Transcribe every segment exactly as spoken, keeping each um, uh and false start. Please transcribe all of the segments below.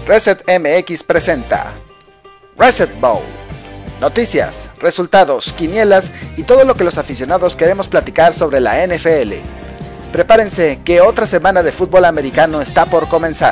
Reset M X presenta Reset Bowl. Noticias, resultados, quinielas y todo lo que los aficionados queremos platicar sobre la N F L. Prepárense que otra semana de fútbol americano está por comenzar.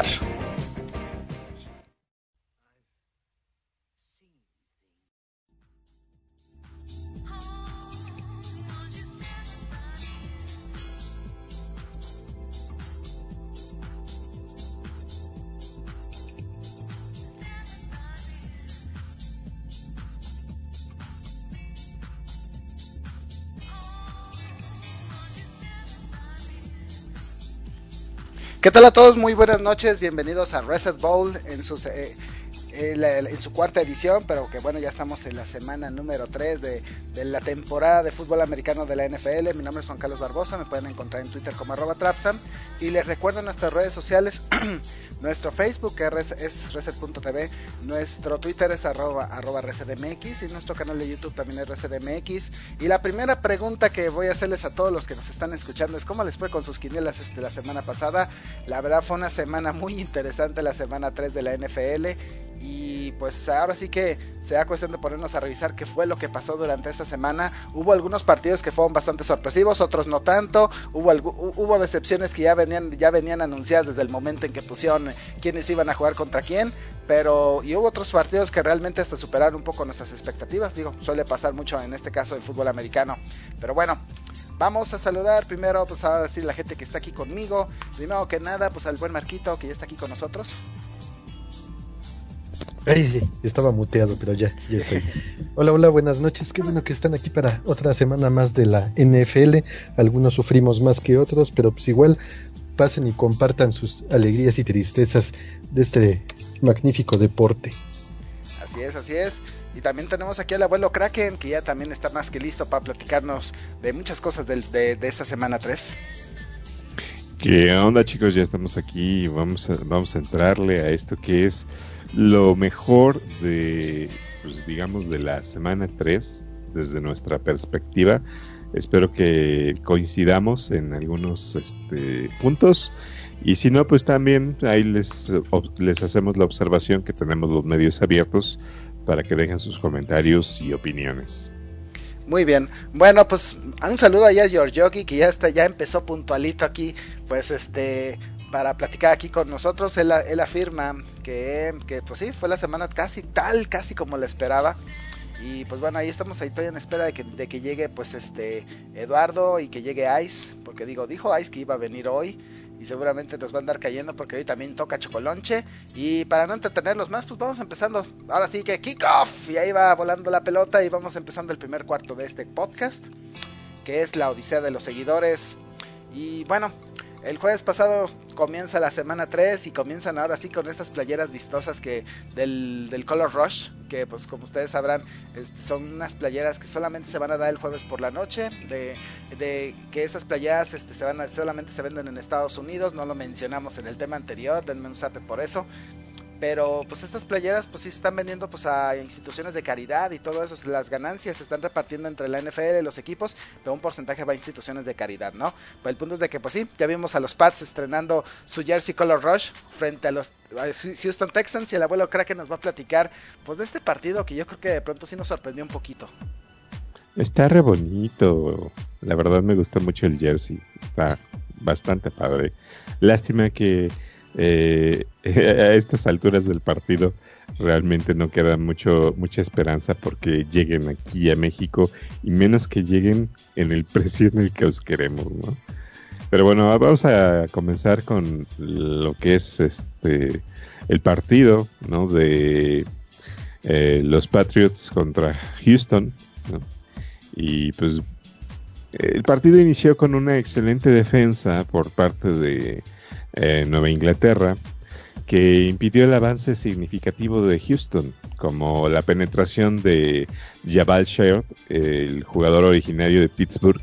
¿Qué tal a todos? Muy buenas noches, bienvenidos a Reset Bowl en, sus, eh, eh, la, en su cuarta edición, pero que bueno, ya estamos en la semana número tres de, de la temporada de fútbol americano de la N F L. Mi nombre es Juan Carlos Barbosa, me pueden encontrar en Twitter como arroba Trapsam, y les recuerdo nuestras redes sociales, nuestro Facebook que es, es reset punto t v, nuestro Twitter es arroba, arroba resetmx, y nuestro canal de YouTube también es resetmx. Y la primera pregunta que voy a hacerles a todos los que nos están escuchando es ¿cómo les fue con sus quinielas este, la semana pasada? La verdad fue una semana muy interesante, la semana tres de la N F L, y pues ahora sí que será cuestión de ponernos a revisar qué fue lo que pasó durante esta semana. Hubo algunos partidos que fueron bastante sorpresivos, otros no tanto. Hubo, algo, hubo decepciones que ya venían, ya venían anunciadas desde el momento en que pusieron quiénes iban a jugar contra quién, pero y hubo otros partidos que realmente hasta superaron un poco nuestras expectativas. Digo, suele pasar mucho en este caso el fútbol americano, pero bueno. Vamos a saludar primero, pues ahora sí, la gente que está aquí conmigo. Primero que nada, pues al buen Marquito, que ya está aquí con nosotros. Ay, sí, estaba muteado, pero ya, ya estoy. Hola, hola, buenas noches. Qué bueno que están aquí para otra semana más de la N F L. Algunos sufrimos más que otros, pero pues igual pasen y compartan sus alegrías y tristezas de este magnífico deporte. Así es, así es. Y también tenemos aquí al abuelo Kraken, que ya también está más que listo para platicarnos de muchas cosas de, de, de esta semana tres. ¿Qué onda, chicos? Ya estamos aquí y vamos a, vamos a entrarle a esto que es lo mejor de, pues digamos, de la semana tres desde nuestra perspectiva. Espero que coincidamos en algunos este, puntos. Y si no, pues también ahí les, les hacemos la observación que tenemos los medios abiertos para que dejen sus comentarios y opiniones. Muy bien, bueno, pues un saludo ayer a Giorgioki, que ya está, ya empezó puntualito aquí, pues este, para platicar aquí con nosotros. Él, él afirma que, que pues sí, fue la semana casi tal, casi como lo esperaba. Y pues bueno, ahí estamos ahí todavía en espera de que, de que llegue pues este Eduardo y que llegue Ice, porque digo, dijo Ice que iba a venir hoy. Y seguramente nos va a andar cayendo porque hoy también toca Chocolonche. Y para no entretenerlos más, pues vamos empezando. Ahora sí que kickoff. Y ahí va volando la pelota y vamos empezando el primer cuarto de este podcast, que es la odisea de los seguidores. Y bueno, el jueves pasado comienza la semana tres y comienzan ahora sí con estas playeras vistosas que del, del Color Rush, que pues como ustedes sabrán este, son unas playeras que solamente se van a dar el jueves por la noche, de, de que esas playeras este, se van a, solamente se venden en Estados Unidos. No lo mencionamos en el tema anterior, denme un zape por eso. Pero pues estas playeras pues sí se están vendiendo pues a instituciones de caridad y todo eso. Las ganancias se están repartiendo entre la N F L y los equipos, pero un porcentaje va a instituciones de caridad, ¿no? Pero el punto es de que pues sí, ya vimos a los Pats estrenando su jersey Color Rush frente a los Houston Texans, y el abuelo Kraken nos va a platicar pues de este partido que yo creo que de pronto sí nos sorprendió un poquito. Está re bonito, la verdad me gusta mucho el jersey, está bastante padre. Lástima que Eh, a estas alturas del partido realmente no queda mucho mucha esperanza porque lleguen aquí a México, y menos que lleguen en el precio en el que os queremos, ¿no? Pero bueno, vamos a comenzar con lo que es este el partido, ¿no? De eh, los Patriots contra Houston, ¿no? Y pues el partido inició con una excelente defensa por parte de Eh, Nueva Inglaterra, que impidió el avance significativo de Houston, como la penetración de Jabal Sheard, el jugador originario de Pittsburgh,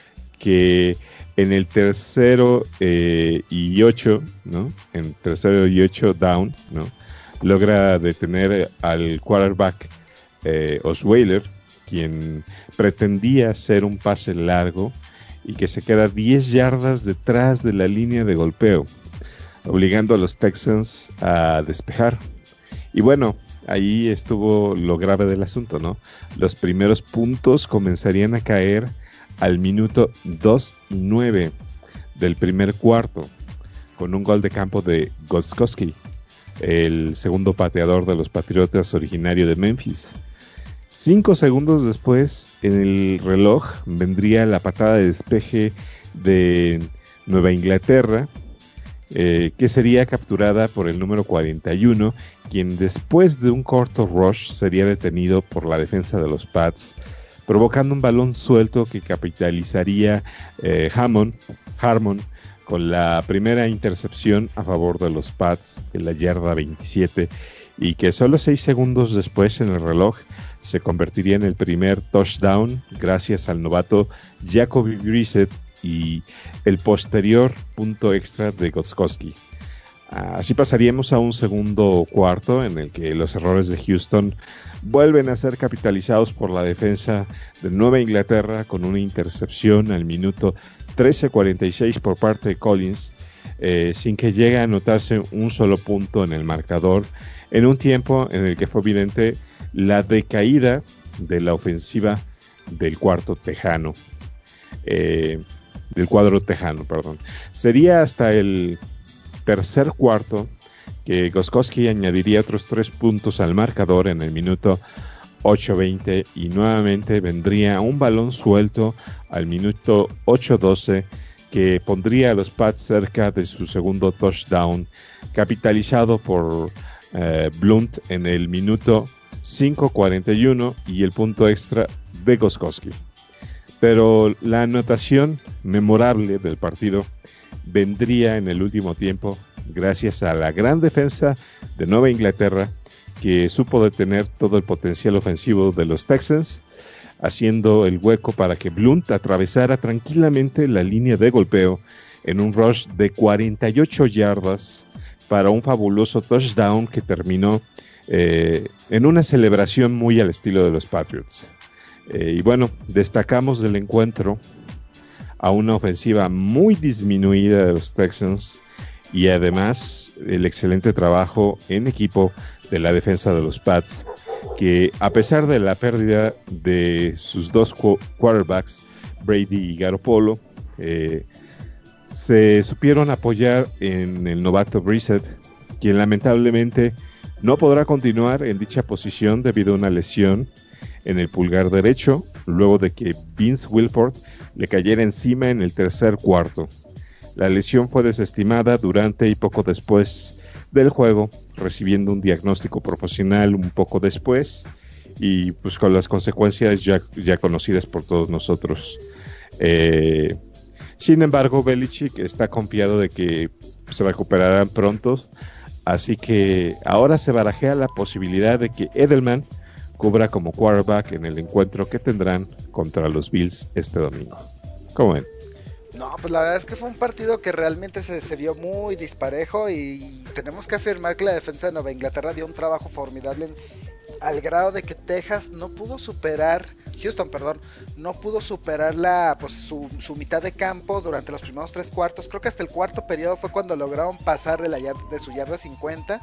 que en el tercero eh, y ocho, ¿no? En tercero y ocho down, ¿no? Logra detener al quarterback eh, Osweiler, quien pretendía hacer un pase largo y que se queda diez yardas detrás de la línea de golpeo. obligando a los Texans a despejar. Y bueno, ahí estuvo lo grave del asunto, ¿no? Los primeros puntos comenzarían a caer al minuto dos y nueve del primer cuarto, con un gol de campo de Gostkowski, el segundo pateador de los Patriotas originario de Memphis. Cinco segundos después, en el reloj, vendría la patada de despeje de Nueva Inglaterra, eh, que sería capturada por el número cuarenta y uno, quien después de un corto rush sería detenido por la defensa de los Pats, provocando un balón suelto que capitalizaría eh, Hammond, Harmon con la primera intercepción a favor de los Pats en la yarda veintisiete, y que solo seis segundos después en el reloj se convertiría en el primer touchdown gracias al novato Jacoby Brissett y el posterior punto extra de Gostkowski. Así pasaríamos a un segundo cuarto en el que los errores de Houston vuelven a ser capitalizados por la defensa de Nueva Inglaterra con una intercepción al minuto trece cuarenta y seis por parte de Collins, eh, sin que llegue a anotarse un solo punto en el marcador, en un tiempo en el que fue evidente la decaída de la ofensiva del cuarto tejano, eh, del cuadro tejano, perdón. Sería hasta el tercer cuarto que Gostkowski añadiría otros tres puntos al marcador en el minuto ocho veinte, y nuevamente vendría un balón suelto al minuto ocho doce que pondría a los Pats cerca de su segundo touchdown, capitalizado por eh, Blount en el minuto cinco cuarenta y uno y el punto extra de Gostkowski. Pero la anotación memorable del partido vendría en el último tiempo gracias a la gran defensa de Nueva Inglaterra, que supo detener todo el potencial ofensivo de los Texans, haciendo el hueco para que Blount atravesara tranquilamente la línea de golpeo en un rush de cuarenta y ocho yardas para un fabuloso touchdown que terminó eh, en una celebración muy al estilo de los Patriots. Eh, y bueno, destacamos del encuentro a una ofensiva muy disminuida de los Texans y además el excelente trabajo en equipo de la defensa de los Pats, que a pesar de la pérdida de sus dos qu- quarterbacks, Brady y Garoppolo, eh, se supieron apoyar en el novato Brissett, quien lamentablemente no podrá continuar en dicha posición debido a una lesión en el pulgar derecho, luego de que Vince Wilfork le cayera encima en el tercer cuarto. La lesión fue desestimada durante y poco después del juego, recibiendo un diagnóstico profesional un poco después, y pues con las consecuencias ya, ya conocidas por todos nosotros. Eh, sin embargo, Belichick está confiado de que se recuperarán pronto, así que ahora se barajea la posibilidad de que Edelman cubra como quarterback en el encuentro que tendrán contra los Bills este domingo. ¿Cómo ven? No, pues la verdad es que fue un partido que realmente se, se vio muy disparejo, y tenemos que afirmar que la defensa de Nueva Inglaterra dio un trabajo formidable en, al grado de que Texas no pudo superar, Houston, perdón, no pudo superar la, pues, su, su mitad de campo durante los primeros tres cuartos. Creo que hasta el cuarto periodo fue cuando lograron pasar de, la yard, de su yarda cincuenta,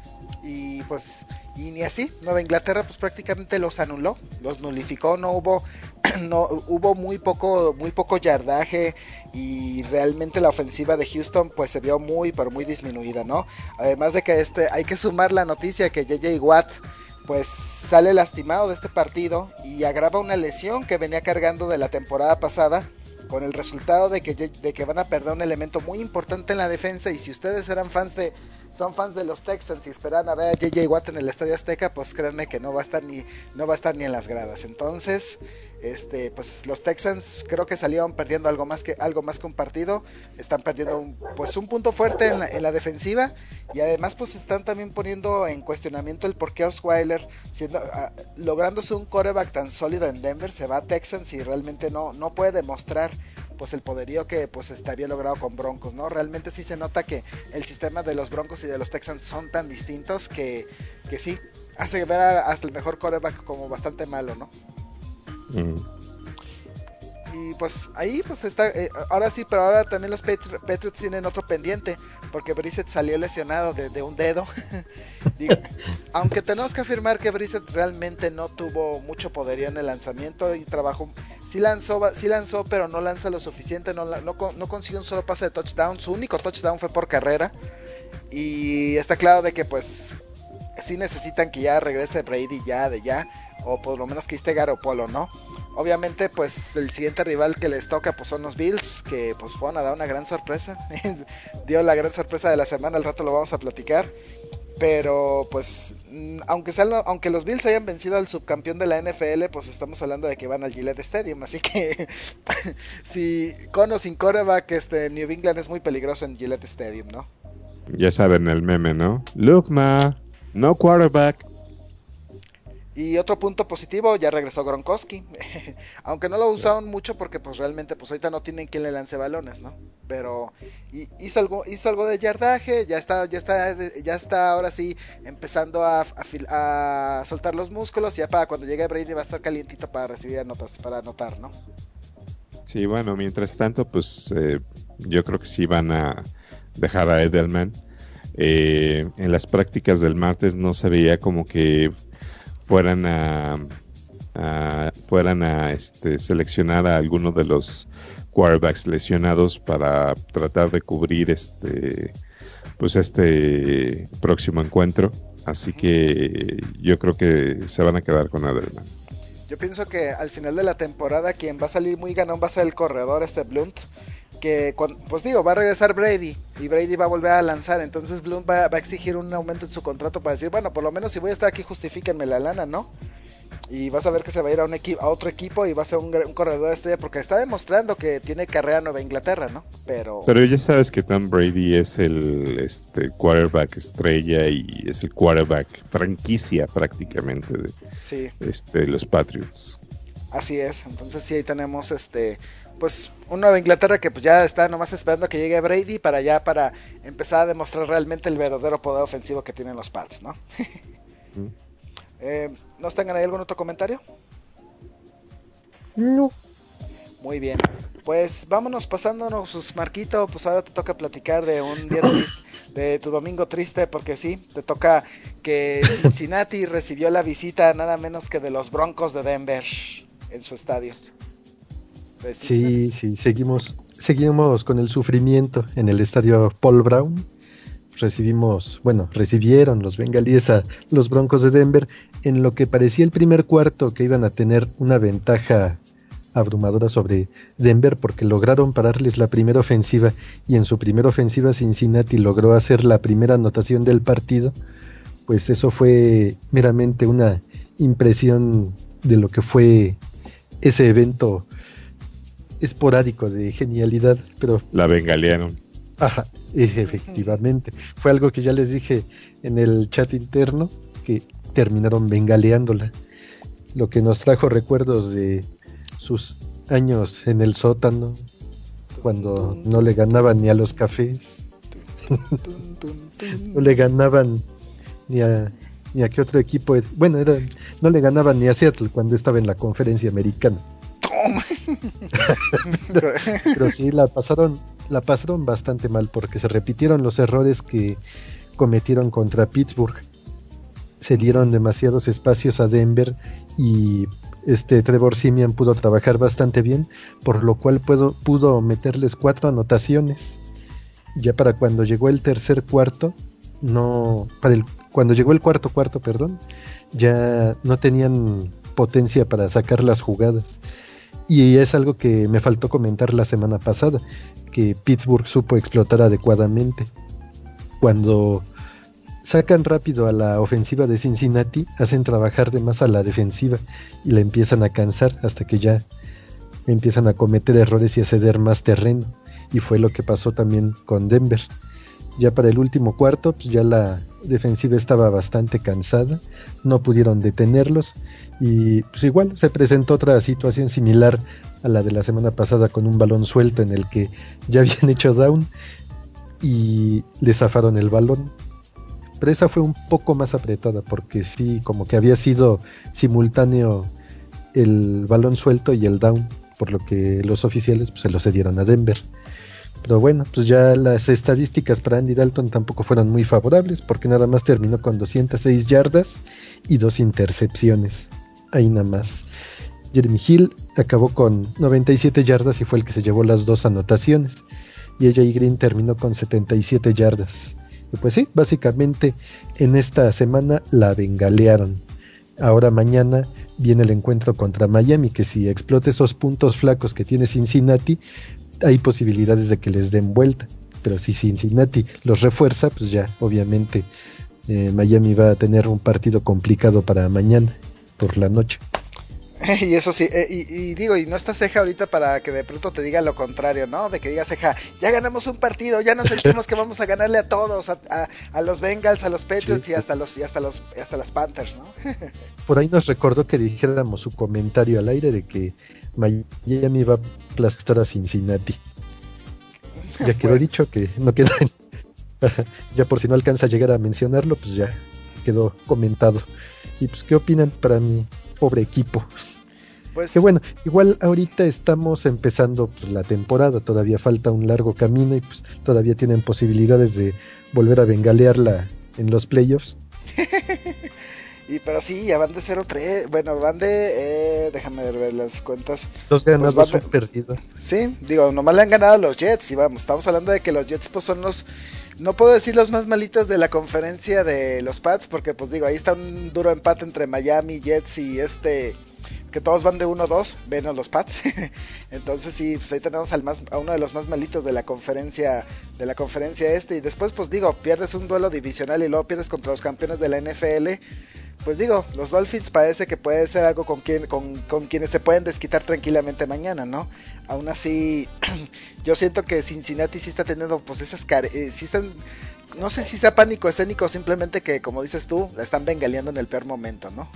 y pues y ni así, Nueva Inglaterra pues prácticamente los anuló, los nulificó, no hubo no hubo muy poco muy poco yardaje, y realmente la ofensiva de Houston pues se vio muy pero muy disminuida, ¿no? Además de que este hay que sumar la noticia que J J Watt pues sale lastimado de este partido y agrava una lesión que venía cargando de la temporada pasada, con el resultado de que, de que van a perder un elemento muy importante en la defensa. Y si ustedes eran fans de, son fans de los Texans y esperan a ver a J J Watt en el Estadio Azteca, pues créanme que no va a estar ni, no va a estar ni en las gradas. Entonces, este, pues los Texans creo que salieron perdiendo algo más que, algo más que un partido. Están perdiendo un, pues un punto fuerte en la, en la defensiva, y además pues están también poniendo en cuestionamiento el por qué Osweiler, siendo, uh, lográndose un quarterback tan sólido en Denver, se va a Texans y realmente no, no puede demostrar pues el poderío que pues este, había logrado con Broncos, ¿no? Realmente sí se nota que el sistema de los Broncos y de los Texans son tan distintos que, que sí hace ver a, hasta el mejor quarterback como bastante malo, ¿no? Mm. y pues ahí pues está, eh, ahora sí, pero ahora también los Patri- Patriots tienen otro pendiente, porque Brissett salió lesionado de, de un dedo. Digo, aunque tenemos que afirmar que Brissett realmente no tuvo mucho poderío en el lanzamiento y trabajó, sí lanzó, sí lanzó, pero no lanza lo suficiente, no, no, no consiguió un solo pase de touchdown, su único touchdown fue por carrera, y está claro de que pues sí necesitan que ya regrese Brady ya de ya, o por lo menos que esté Garoppolo, ¿no? Obviamente pues el siguiente rival que les toca pues son los Bills, que pues fueron a dar una gran sorpresa. Dio la gran sorpresa de la semana, al rato lo vamos a platicar. Pero pues aunque sean, aunque los Bills hayan vencido al subcampeón de la N F L, pues estamos hablando de que van al Gillette Stadium, así que si con o sin quarterback, este New England es muy peligroso en Gillette Stadium, ¿no? Ya saben el meme, ¿no? Look, ma, no quarterback. Y otro punto positivo, ya regresó Gronkowski. Aunque no lo usaron mucho porque pues realmente pues ahorita no tienen quien le lance balones, ¿no? Pero hizo algo, hizo algo de yardaje, ya está, ya está, ya está ahora sí empezando a, a, a soltar los músculos, y ya para cuando llegue Brady va a estar calientito para recibir anotas, para anotar, ¿no? Sí, bueno, mientras tanto, pues eh, yo creo que sí van a dejar a Edelman. Eh, en las prácticas del martes no se veía como que fueran a, a fueran a este, seleccionar a alguno de los quarterbacks lesionados para tratar de cubrir este pues este próximo encuentro, así que yo creo que se van a quedar con Edelman. Yo pienso que al final de la temporada quien va a salir muy ganón va a ser el corredor este Blunt, que cuando, pues digo, va a regresar Brady y Brady va a volver a lanzar, entonces Blunt va, va a exigir un aumento en su contrato para decir, bueno, por lo menos si voy a estar aquí justifíquenme la lana, ¿no? Y vas a ver que se va a ir a, un equi- a otro equipo y va a ser un, un corredor de estrella, porque está demostrando que tiene carrera en Nueva Inglaterra, ¿no? Pero Pero ya sabes que Tom Brady es el este quarterback estrella y es el quarterback franquicia prácticamente de sí, este, los Patriots. así es. Entonces sí, ahí tenemos este pues un Nueva Inglaterra que pues ya está nomás esperando a que llegue Brady para ya para empezar a demostrar realmente el verdadero poder ofensivo que tienen los Pats, ¿no? ¿Mm? eh, ¿Nos tengan ahí algún otro comentario? No. Muy bien, pues vámonos pasándonos, pues Marquito, pues ahora te toca platicar de un día triste, de tu domingo triste, porque sí, te toca que Cincinnati recibió la visita nada menos que de los Broncos de Denver en su estadio. Sí, sí, seguimos, seguimos con el sufrimiento en el estadio Paul Brown. Recibimos, bueno, recibieron los bengalíes a los Broncos de Denver en lo que parecía el primer cuarto que iban a tener una ventaja abrumadora sobre Denver, porque lograron pararles la primera ofensiva, y en su primera ofensiva Cincinnati logró hacer la primera anotación del partido. Pues eso fue meramente una impresión de lo que fue ese evento esporádico de genialidad, pero la bengalearon. Ajá, efectivamente. Fue algo que ya les dije en el chat interno, que terminaron bengaleándola, lo que nos trajo recuerdos de sus años en el sótano, cuando no le ganaban ni a los Cafés, no le ganaban ni a ni a qué otro equipo, bueno, era, no le ganaban ni a Seattle cuando estaba en la conferencia americana. pero, pero sí la pasaron la pasaron bastante mal, porque se repitieron los errores que cometieron contra Pittsburgh. Se dieron demasiados espacios a Denver y este Trevor Siemian pudo trabajar bastante bien, por lo cual pudo, pudo meterles cuatro anotaciones. Ya para cuando llegó el tercer cuarto, no, para el, cuando llegó el cuarto cuarto, perdón, ya no tenían potencia para sacar las jugadas. Y es algo que me faltó comentar la semana pasada, que Pittsburgh supo explotar adecuadamente. Cuando sacan rápido a la ofensiva de Cincinnati, hacen trabajar de más a la defensiva y la empiezan a cansar hasta que ya empiezan a cometer errores y a ceder más terreno. Y fue lo que pasó también con Denver. Ya para el último cuarto, pues ya la defensiva estaba bastante cansada, no pudieron detenerlos, y pues igual se presentó otra situación similar a la de la semana pasada, con un balón suelto en el que ya habían hecho down y le zafaron el balón. Pero esa fue un poco más apretada, porque sí, como que había sido simultáneo el balón suelto y el down, por lo que los oficiales pues, se lo cedieron a Denver. Pero bueno, pues ya las estadísticas para Andy Dalton tampoco fueron muy favorables, porque nada más terminó con doscientas seis yardas y dos intercepciones. Ahí nada más. Jeremy Hill acabó con noventa y siete yardas y fue el que se llevó las dos anotaciones. Y A J Green terminó con setenta y siete yardas. Y pues sí, básicamente en esta semana la bengalearon. Ahora mañana viene el encuentro contra Miami, que si explota esos puntos flacos que tiene Cincinnati, hay posibilidades de que les den vuelta. Pero si Cincinnati los refuerza, pues ya obviamente eh, Miami va a tener un partido complicado para mañana por la noche. Y eso sí, eh, y, y digo, y no está Ceja ahorita para que de pronto te diga lo contrario, ¿no? De que diga Ceja, ya ganamos un partido, ya nos sentimos que vamos a ganarle a todos, a, a, a los Bengals, a los Patriots, sí, y hasta los y hasta los hasta las Panthers, ¿no? Por ahí nos recordó que dijéramos su comentario al aire de que Miami va a aplastar a Cincinnati. Ya quedó bueno. Dicho que no queda en... ya por si no alcanza a llegar a mencionarlo, pues ya quedó comentado. Y pues, ¿qué opinan para mi pobre equipo? Pues que bueno, igual ahorita estamos empezando pues, la temporada, todavía falta un largo camino y pues todavía tienen posibilidades de volver a bengalearla en los playoffs. Y pero sí, ya van de cero tres, bueno, van de, eh, déjame ver las cuentas. Dos ganados, pues un perdido. Sí, digo, nomás le han ganado los Jets y vamos, estamos hablando de que los Jets pues son los, no puedo decir los más malitos de la conferencia de los Pats, porque pues digo, ahí está un duro empate entre Miami, Jets y este... que todos van de uno dos, menos los Pats. Entonces sí, pues ahí tenemos al más, a uno de los más malitos de la conferencia de la conferencia este. Y después pues digo, pierdes un duelo divisional y luego pierdes contra los campeones de la N F L. Pues digo, los Dolphins parece que puede ser algo con, quien, con, con quienes se pueden desquitar tranquilamente mañana, ¿no? Aún así, yo siento que Cincinnati sí está teniendo pues esas care eh, sí están, no sé si sea pánico escénico o simplemente que, como dices tú, la están bengaleando en el peor momento, ¿no?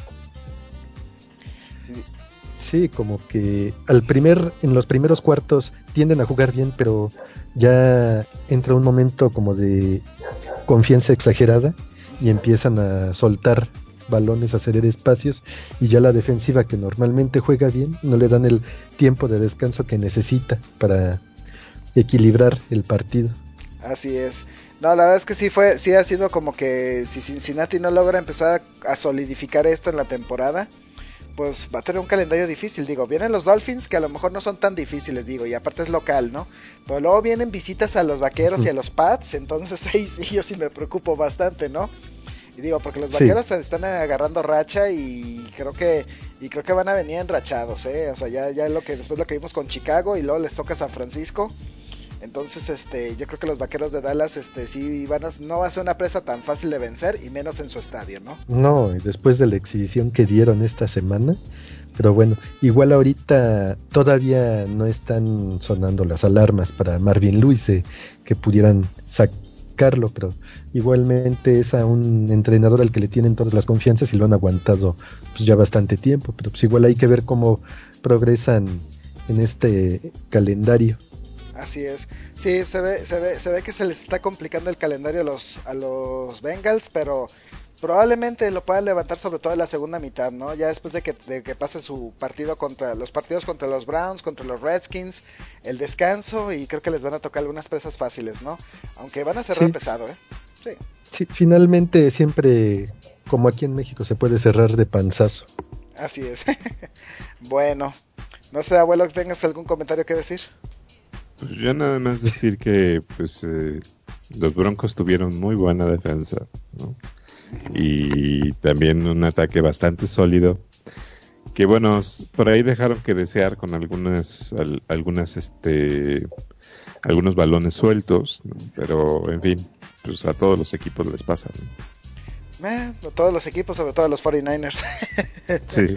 Sí, como que al primer, en los primeros cuartos tienden a jugar bien, pero ya entra un momento como de confianza exagerada y empiezan a soltar balones, a ceder espacios, y ya la defensiva, que normalmente juega bien, no le dan el tiempo de descanso que necesita para equilibrar el partido. Así es. No, la verdad es que sí fue, sí ha sido como que si Cincinnati no logra empezar a solidificar esto en la temporada, pues va a tener un calendario difícil. Digo, vienen los Dolphins, que a lo mejor no son tan difíciles, digo, y aparte es local, ¿no? Pero luego vienen visitas a los Vaqueros y a los Pats, entonces ahí sí yo sí me preocupo bastante, ¿no? Y digo, porque los Vaqueros sí se están agarrando racha y creo que y creo que van a venir enrachados, ¿eh? O sea, ya, ya lo que después lo que vimos con Chicago y luego les toca San Francisco. Entonces, este, yo creo que los Vaqueros de Dallas, este, sí van a, no va a ser una presa tan fácil de vencer, y menos en su estadio, ¿no? No, y después de la exhibición que dieron esta semana, pero bueno, igual ahorita todavía no están sonando las alarmas para Marvin Lewis, eh, que pudieran sacarlo, pero igualmente es a un entrenador al que le tienen todas las confianzas y lo han aguantado pues ya bastante tiempo, pero pues igual hay que ver cómo progresan en este calendario. Así es, sí, se ve, se ve, se ve que se les está complicando el calendario a los, a los Bengals, pero probablemente lo puedan levantar, sobre todo en la segunda mitad, ¿no? Ya después de que, de que pase su partido contra los partidos contra los Browns, contra los Redskins, el descanso, y creo que les van a tocar algunas presas fáciles, ¿no? Aunque van a cerrar sí. pesado, ¿eh? Sí. Sí, finalmente siempre, como aquí en México, se puede cerrar de panzazo. Así es. Bueno, no sé, abuelo, ¿tengas algún comentario que decir? Pues yo nada más decir que pues eh, los Broncos tuvieron muy buena defensa, ¿no? Y también un ataque bastante sólido, que bueno, por ahí dejaron que desear con algunas al, algunas este algunos balones sueltos, ¿no? Pero en fin, pues a todos los equipos les pasa, ¿no? Eh, a todos los equipos, sobre todo a los cuarenta y nueve ers. Sí.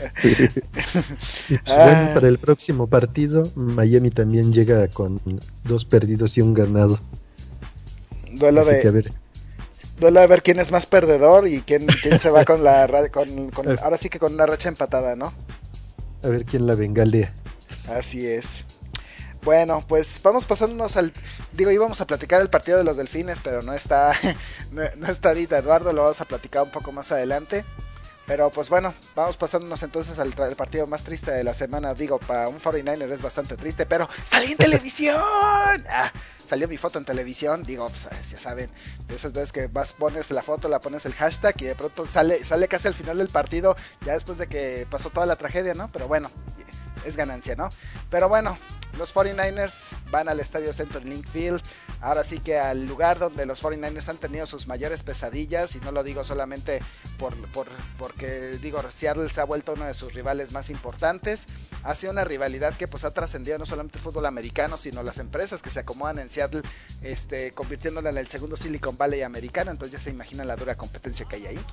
Y pues, ah. Bueno, para el próximo partido, Miami también llega con dos perdidos y un ganado. Duelo Así de que a ver. Duelo a ver quién es más perdedor y quién, quién se va con la con, con ahora sí que con una racha empatada, ¿no? A ver quién la bengalea. Así es. Bueno, pues vamos pasándonos al... Digo, íbamos a platicar el partido de los Delfines, pero no está no, no está ahorita Eduardo, lo vamos a platicar un poco más adelante. Pero pues bueno, vamos pasándonos entonces al, al partido más triste de la semana. Digo, para un cuarenta y nueve ers es bastante triste, pero ¡salí en televisión! Ah, salió mi foto en televisión. Digo, pues ya saben, de esas veces que vas, pones la foto, la pones el hashtag y de pronto sale, sale casi al final del partido, ya después de que pasó toda la tragedia, ¿no? Pero bueno, es ganancia, ¿no? Pero bueno, los cuarenta y nueve ers van al estadio CenturyLink Field. Ahora sí que al lugar donde los cuarenta y nueve ers han tenido sus mayores pesadillas, y no lo digo solamente por, por, porque digo, Seattle se ha vuelto uno de sus rivales más importantes. Ha sido una rivalidad que pues ha trascendido no solamente el fútbol americano, sino las empresas que se acomodan en Seattle, este, convirtiéndola en el segundo Silicon Valley americano. Entonces ya se imaginan la dura competencia que hay ahí.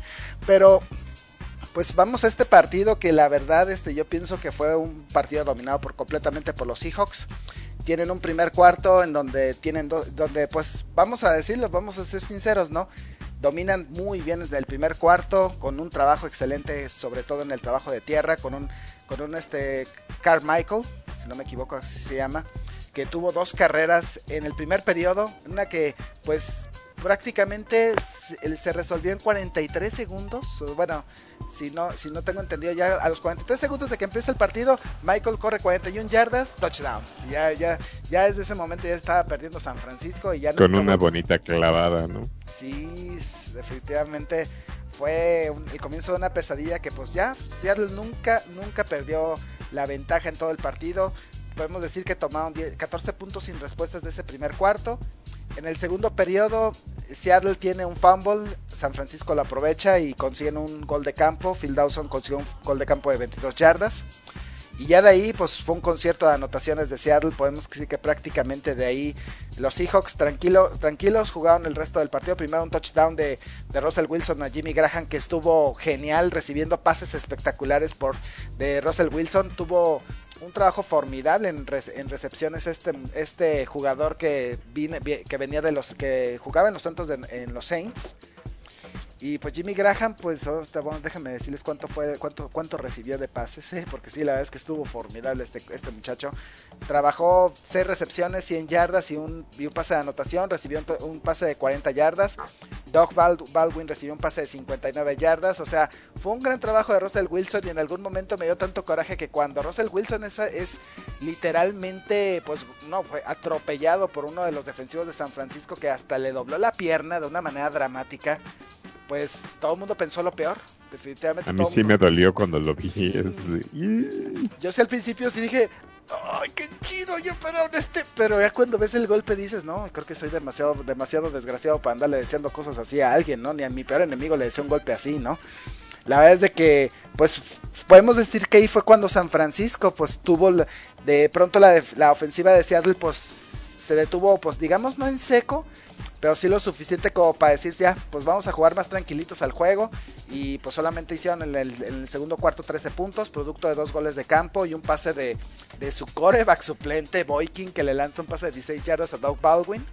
Pero pues vamos a este partido que la verdad este, yo pienso que fue un partido dominado por completamente por los Seahawks. Tienen un primer cuarto en donde tienen do, donde pues vamos a decirlo, vamos a ser sinceros, ¿no? Dominan muy bien desde el primer cuarto, con un trabajo excelente, sobre todo en el trabajo de tierra, con un, con un este Carmichael, si no me equivoco así se llama, que tuvo dos carreras en el primer periodo, una que pues prácticamente se, se resolvió en cuarenta y tres segundos, bueno, si no, si no tengo entendido, ya a los cuarenta y tres segundos de que empieza el partido, Michael corre cuarenta y una yardas, touchdown. Ya, ya, ya desde ese momento ya estaba perdiendo San Francisco y ya no. Con una bonita clavada, ¿no? Sí, definitivamente fue un, el comienzo de una pesadilla que pues ya Seattle nunca, nunca perdió la ventaja en todo el partido. Podemos decir que tomaron diez, catorce puntos sin respuestas de ese primer cuarto. En el segundo periodo, Seattle tiene un fumble, San Francisco lo aprovecha y consiguen un gol de campo. Phil Dawson consiguió un gol de campo de veintidós yardas. Y ya de ahí, pues fue un concierto de anotaciones de Seattle. Podemos decir que prácticamente de ahí los Seahawks tranquilo, tranquilos jugaron el resto del partido. Primero un touchdown de, de Russell Wilson a Jimmy Graham, que estuvo genial, recibiendo pases espectaculares por, de Russell Wilson. Tuvo un trabajo formidable en, re, en recepciones este, este jugador que, vine, que venía de los que jugaba en los Santos de, en los Saints. Y pues Jimmy Graham, pues oh, bueno, déjenme decirles cuánto fue, cuánto, cuánto recibió de pases, ¿eh? Porque sí, la verdad es que estuvo formidable este, este muchacho. Trabajó seis recepciones, cien yardas y un, y un pase de anotación, recibió un, un pase de cuarenta yardas. Doug Baldwin recibió un pase de cincuenta y nueve yardas, o sea, fue un gran trabajo de Russell Wilson, y en algún momento me dio tanto coraje que cuando Russell Wilson es, es literalmente, pues no, fue atropellado por uno de los defensivos de San Francisco, que hasta le dobló la pierna de una manera dramática. Pues todo el mundo pensó lo peor, definitivamente. A mí todo sí mundo... me dolió cuando lo vi. Es... Yo sí al principio sí dije, ¡ay, qué chido! Yo pero este, pero ya cuando ves el golpe dices, no, creo que soy demasiado, demasiado desgraciado para andarle deseando cosas así a alguien, ¿no? Ni a mi peor enemigo le deseo un golpe así, ¿no? La verdad es de que, pues, podemos decir que ahí fue cuando San Francisco, pues, tuvo de pronto la, la ofensiva de Seattle, pues, se detuvo, pues, digamos, no en seco, pero sí lo suficiente como para decir ya, pues vamos a jugar más tranquilitos al juego. Y pues solamente hicieron en el, en el segundo cuarto trece puntos, producto de dos goles de campo y un pase de, de su quarterback suplente Boykin, que le lanza un pase de dieciséis yardas a Doug Baldwin.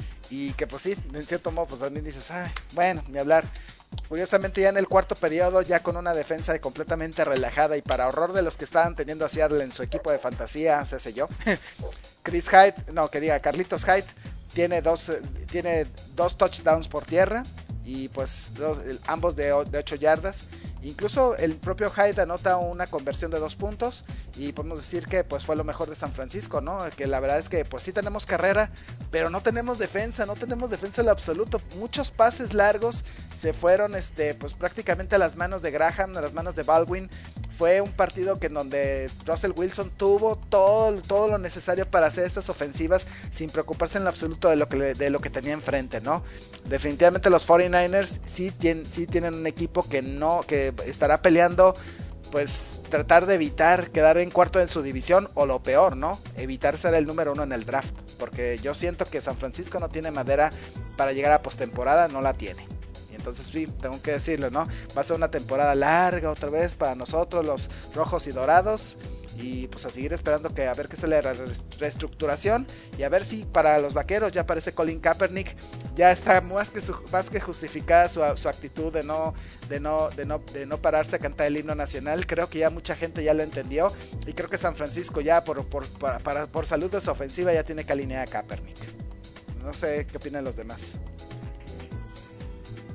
Y que pues sí, en cierto modo pues también dices, ay, bueno, ni hablar. Curiosamente ya en el cuarto periodo, ya con una defensa completamente relajada y para horror de los que estaban teniendo a Seattle en su equipo de fantasía, se sé yo, Chris Hyde, no, que diga, Carlitos Hyde, tiene dos, tiene dos touchdowns por tierra y pues dos, ambos de, de ocho yardas. Incluso el propio Hyde anota una conversión de dos puntos y podemos decir que pues fue lo mejor de San Francisco, ¿no? Que la verdad es que pues sí tenemos carrera, pero no tenemos defensa, no tenemos defensa en lo absoluto. Muchos pases largos se fueron este pues prácticamente a las manos de Graham, a las manos de Baldwin. Fue un partido que en donde Russell Wilson tuvo todo, todo lo necesario para hacer estas ofensivas sin preocuparse en lo absoluto de lo que, de lo que tenía enfrente, ¿no? Definitivamente los cuarenta y nueve ers sí, tien, sí tienen un equipo que no, que estará peleando, pues tratar de evitar quedar en cuarto en su división o lo peor, ¿no? Evitar ser el número uno en el draft, porque yo siento que San Francisco no tiene madera para llegar a postemporada, no la tiene. Entonces sí, tengo que decirlo, ¿no? Va a ser una temporada larga otra vez para nosotros, los rojos y dorados. Y pues a seguir esperando que a ver qué sale la reestructuración. Y a ver si para los vaqueros ya aparece Colin Kaepernick. Ya está más que, su, más que justificada su, su actitud de no, de, no, de, no, de no pararse a cantar el himno nacional. Creo que ya mucha gente ya lo entendió. Y creo que San Francisco ya por, por, para, para, por salud de su ofensiva ya tiene que alinear a Kaepernick. No sé qué opinan los demás.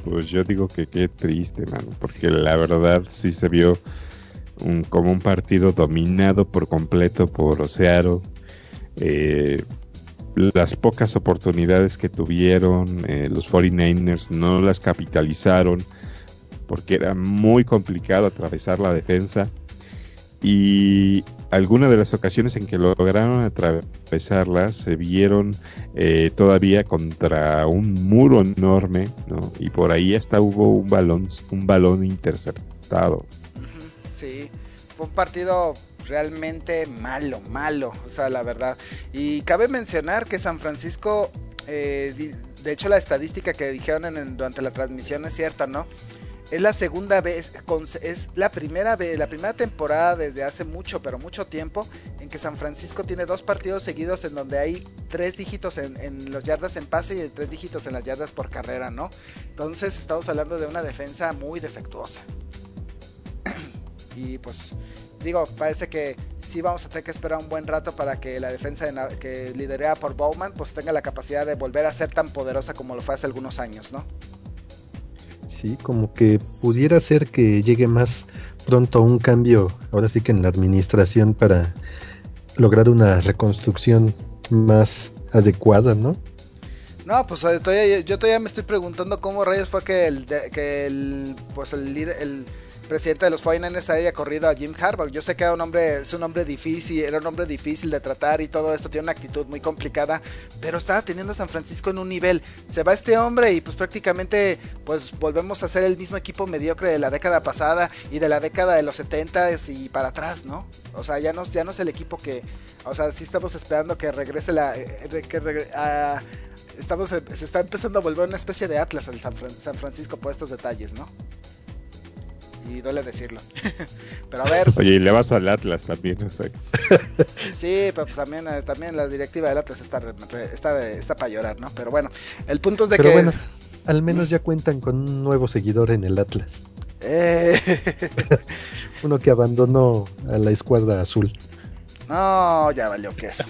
Pues yo digo que qué triste, mano, porque la verdad sí se vio un, como un partido dominado por completo por Seattle. Eh, las pocas oportunidades que tuvieron eh, los cuarenta y nueve ers no las capitalizaron porque era muy complicado atravesar la defensa, y algunas de las ocasiones en que lograron atravesarla se vieron eh, todavía contra un muro enorme, ¿no? Y por ahí hasta hubo un balón, un balón interceptado. Uh-huh, sí, fue un partido realmente malo, malo, o sea, la verdad. Y cabe mencionar que San Francisco, eh, de hecho la estadística que dijeron en el, durante la transmisión es cierta, ¿no? Es la segunda vez, es la primera vez, la primera temporada desde hace mucho, pero mucho tiempo, en que San Francisco tiene dos partidos seguidos en donde hay tres dígitos en, en los yardas en pase y tres dígitos en las yardas por carrera, ¿no? Entonces estamos hablando de una defensa muy defectuosa. Y pues, digo, parece que sí vamos a tener que esperar un buen rato para que la defensa de, que liderada por Bowman, pues tenga la capacidad de volver a ser tan poderosa como lo fue hace algunos años, ¿no? Sí, como que pudiera ser que llegue más pronto un cambio, ahora sí que en la administración, para lograr una reconstrucción más adecuada, ¿no? No, pues todavía, yo todavía me estoy preguntando cómo rayos fue que el, que el pues el líder, el presidente de los cuarenta y nueve ers haya corrido a Jim Harbaugh. Yo sé que era un hombre, es un hombre difícil, era un hombre difícil de tratar y todo esto, tiene una actitud muy complicada, pero estaba teniendo a San Francisco en un nivel. Se va este hombre y pues prácticamente pues volvemos a ser el mismo equipo mediocre de la década pasada y de la década de los setentas y para atrás, ¿no? O sea, ya no, ya no es el equipo que, o sea, sí estamos esperando que regrese la, que regre, a, estamos, se está empezando a volver una especie de Atlas el San, Fran, San Francisco por estos detalles, ¿no? Y duele decirlo. Pero a ver. Oye, y le vas al Atlas también, o sea. Sí, pero pues también, también la directiva del Atlas está, está, está para llorar, ¿no? Pero bueno, el punto es de pero que... bueno, al menos ya cuentan con un nuevo seguidor en el Atlas. Eh... Uno que abandonó a la escuadra azul. No, ya valió queso.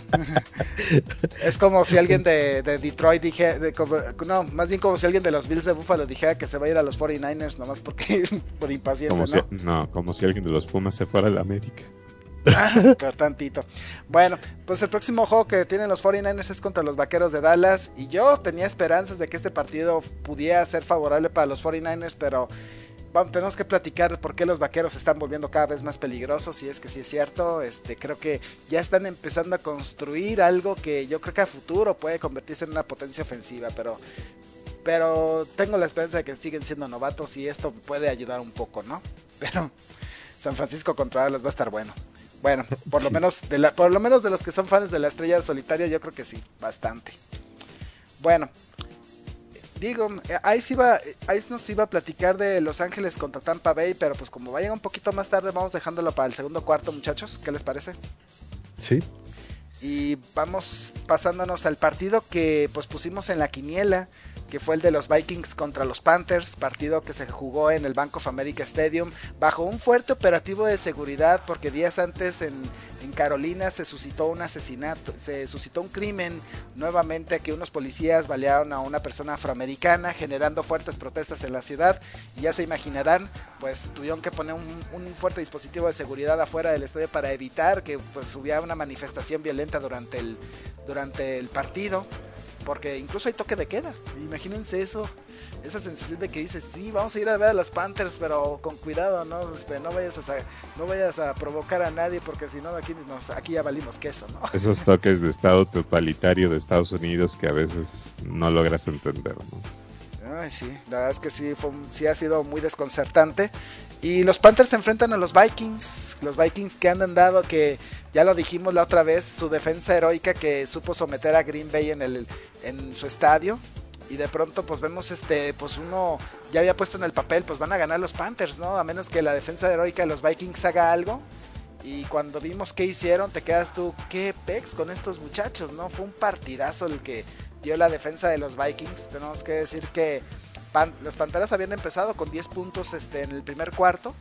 Es como si alguien de, de Detroit dijera, de, como, no, más bien como si alguien de los Bills de Buffalo dijera que se va a ir a los cuarenta y nueve ers nomás porque por impaciente, como ¿no? Si, no, como si alguien de los Pumas se fuera a la América. Ah, pero tantito. Bueno, pues el próximo juego que tienen los cuarenta y nueve ers es contra los Vaqueros de Dallas, y yo tenía esperanzas de que este partido pudiera ser favorable para los cuarenta y nueve ers, pero vamos, tenemos que platicar por qué los Vaqueros se están volviendo cada vez más peligrosos, y es que sí es cierto. Este, creo que ya están empezando a construir algo que yo creo que a futuro puede convertirse en una potencia ofensiva, pero pero tengo la esperanza de que siguen siendo novatos y esto puede ayudar un poco, ¿no? Pero San Francisco contra Dallas va a estar bueno. Bueno, por lo menos de la, por lo menos de los que son fans de la estrella solitaria, yo creo que sí, bastante. Bueno, digo, ahí sí iba, ahí nos iba a platicar de Los Ángeles contra Tampa Bay, pero pues como va a llegar un poquito más tarde, vamos dejándolo para el segundo cuarto, muchachos. ¿Qué les parece? Sí. Y vamos pasándonos al partido que pues pusimos en la quiniela, que fue el de los Vikings contra los Panthers, partido que se jugó en el Bank of America Stadium bajo un fuerte operativo de seguridad, porque días antes en, en Carolina se suscitó un asesinato, se suscitó un crimen nuevamente, que unos policías balearon a una persona afroamericana, generando fuertes protestas en la ciudad, y ya se imaginarán, pues tuvieron que poner un, un fuerte dispositivo de seguridad afuera del estadio para evitar que pues hubiera una manifestación violenta durante el, durante el partido, porque incluso hay toque de queda. Imagínense eso, esa sensación de que dices, sí, vamos a ir a ver a los Panthers, pero con cuidado, no, este, no vayas a, no vayas a provocar a nadie, porque si no aquí nos, aquí ya valimos queso, ¿no? Esos toques de estado totalitario de Estados Unidos que a veces no logras entender, ¿no? Ay, sí, la verdad es que sí, fue, sí ha sido muy desconcertante. Y los Panthers se enfrentan a los Vikings, los Vikings que han andado, que ya lo dijimos la otra vez, su defensa heroica que supo someter a Green Bay en el en su estadio, y de pronto pues vemos este, pues uno ya había puesto en el papel, pues van a ganar los Panthers, ¿no? A menos que la defensa heroica de los Vikings haga algo. Y cuando vimos qué hicieron, te quedas tú, qué pex con estos muchachos, ¿no? Fue un partidazo el que dio la defensa de los Vikings. Tenemos que decir que Pan, las Panteras habían empezado con diez puntos este, en el primer cuarto,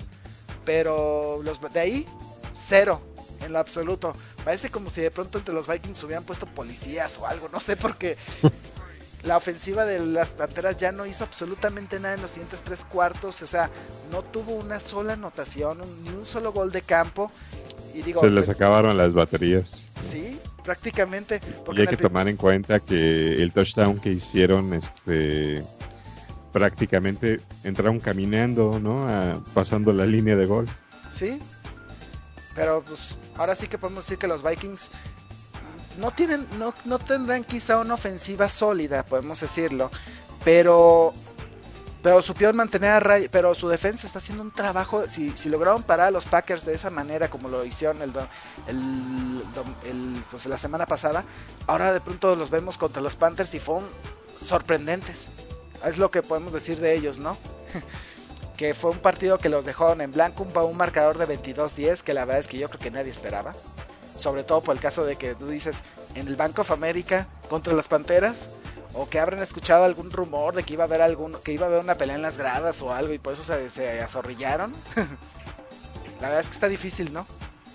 pero los de ahí, cero, en lo absoluto. Parece como si de pronto entre los Vikings hubieran puesto policías o algo, no sé, porque la ofensiva de las Panteras ya no hizo absolutamente nada en los siguientes tres cuartos, o sea, no tuvo una sola anotación, un, ni un solo gol de campo. Y digo, se les acabaron las baterías. Sí, prácticamente. Y hay que tomar en cuenta que el touchdown que hicieron, este, prácticamente entraron caminando, ¿no? A, pasando la línea de gol. Sí, pero pues ahora sí que podemos decir que los Vikings no tienen, no, no tendrán quizá una ofensiva sólida, podemos decirlo, pero pero supieron mantener a raya, pero su defensa está haciendo un trabajo. Si, si lograron parar a los Packers de esa manera como lo hicieron el, el, el, pues la semana pasada, ahora de pronto los vemos contra los Panthers y fueron sorprendentes. Es lo que podemos decir de ellos, ¿no? Que fue un partido que los dejaron en blanco, un, un marcador de veintidós diez, que la verdad es que yo creo que nadie esperaba. Sobre todo por el caso de que tú dices, en el Bank of America contra las Panteras, o que habrán escuchado algún rumor de que iba a haber algún, que iba a haber una pelea en las gradas o algo y por eso se, se azorrillaron. La verdad es que está difícil, ¿no?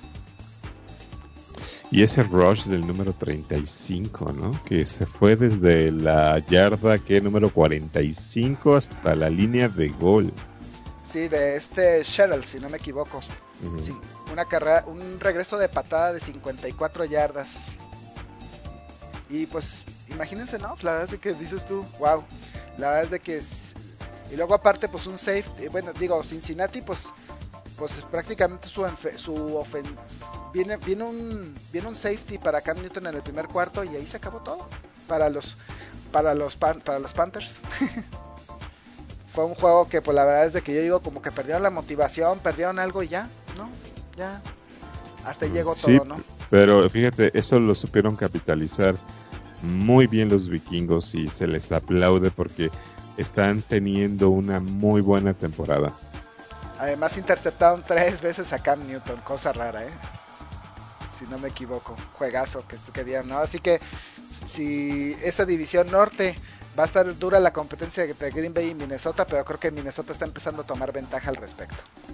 Y ese rush del número treinta y cinco, ¿no? Que se fue desde la yarda que número cuarenta y cinco hasta la línea de gol. Sí, de este Sherrill, si no me equivoco. Uh-huh. Sí, una carrera, un regreso de patada de cincuenta y cuatro yardas. Y pues, imagínense, ¿no? La verdad es de que dices tú, wow. La verdad es de que es... Y luego aparte, pues un safety, bueno, digo, Cincinnati, pues, pues prácticamente su, su ofen... viene, viene un, viene un safety para Cam Newton en el primer cuarto y ahí se acabó todo para los, para los, pan, para los Panthers. Fue un juego que, pues la verdad es de que yo digo como que perdieron la motivación, perdieron algo y ya, ¿no? Ya, hasta ahí llegó sí, todo, ¿no? Pero fíjate, eso lo supieron capitalizar muy bien los vikingos y se les aplaude porque están teniendo una muy buena temporada. Además interceptaron tres veces a Cam Newton, cosa rara, ¿eh? Si no me equivoco, juegazo que, que dieron, ¿no? Así que si esa división norte va a estar dura la competencia entre Green Bay y Minnesota, pero creo que Minnesota está empezando a tomar ventaja al respecto.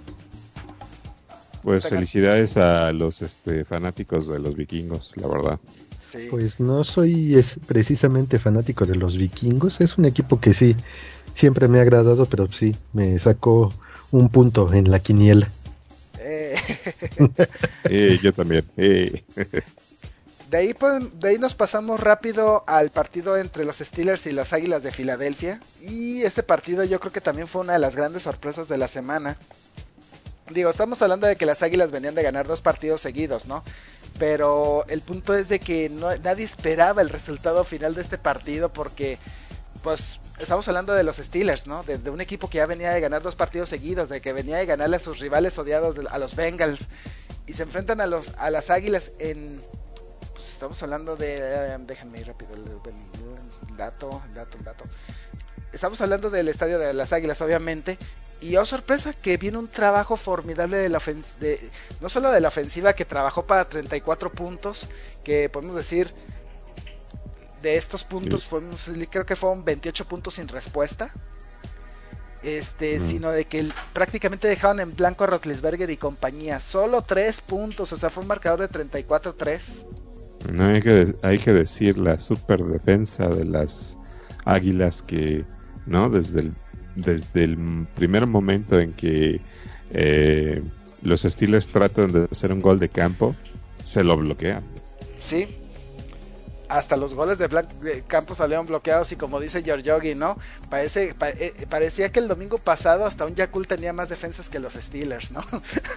Pues Tengan. felicidades a los este, fanáticos de los vikingos, la verdad. Sí. Pues no soy es precisamente fanático de los vikingos, es un equipo que sí, siempre me ha agradado, pero sí, me sacó un punto en la quiniela. Eh. eh, yo también. Eh. De ahí, pues, de ahí nos pasamos rápido al partido entre los Steelers y las Águilas de Filadelfia. Y este partido yo creo que también fue una de las grandes sorpresas de la semana. Digo, estamos hablando de que las Águilas venían de ganar dos partidos seguidos, ¿no? Pero el punto es de que no, nadie esperaba el resultado final de este partido porque, pues, estamos hablando de los Steelers, ¿no? De, de un equipo que ya venía de ganar dos partidos seguidos, de que venía de ganarle a sus rivales odiados, de, a los Bengals. Y se enfrentan a, los, a las Águilas en... Pues estamos hablando de... Eh, déjenme ir rápido el, el, el dato, el dato, el dato. Estamos hablando del estadio de las Águilas, obviamente. Y oh sorpresa, que viene un trabajo formidable de la ofensiva, de, no solo de la ofensiva que trabajó para treinta y cuatro puntos, que podemos decir, de estos puntos, sí. podemos decir, creo que fueron veintiocho puntos sin respuesta, este, mm. sino de que el, prácticamente dejaron en blanco a Roethlisberger y compañía, solo tres puntos, o sea, fue un marcador de treinta y cuatro a tres. No hay que, hay que decir la super defensa de las Águilas que, ¿no? Desde el Desde el primer momento en que eh, los Steelers tratan de hacer un gol de campo, se lo bloquean. Sí, hasta los goles de, blan- de campo salieron bloqueados y como dice Giorgiogi, ¿no? Parece, pa- eh, parecía que el domingo pasado hasta un Yakult tenía más defensas que los Steelers, ¿no?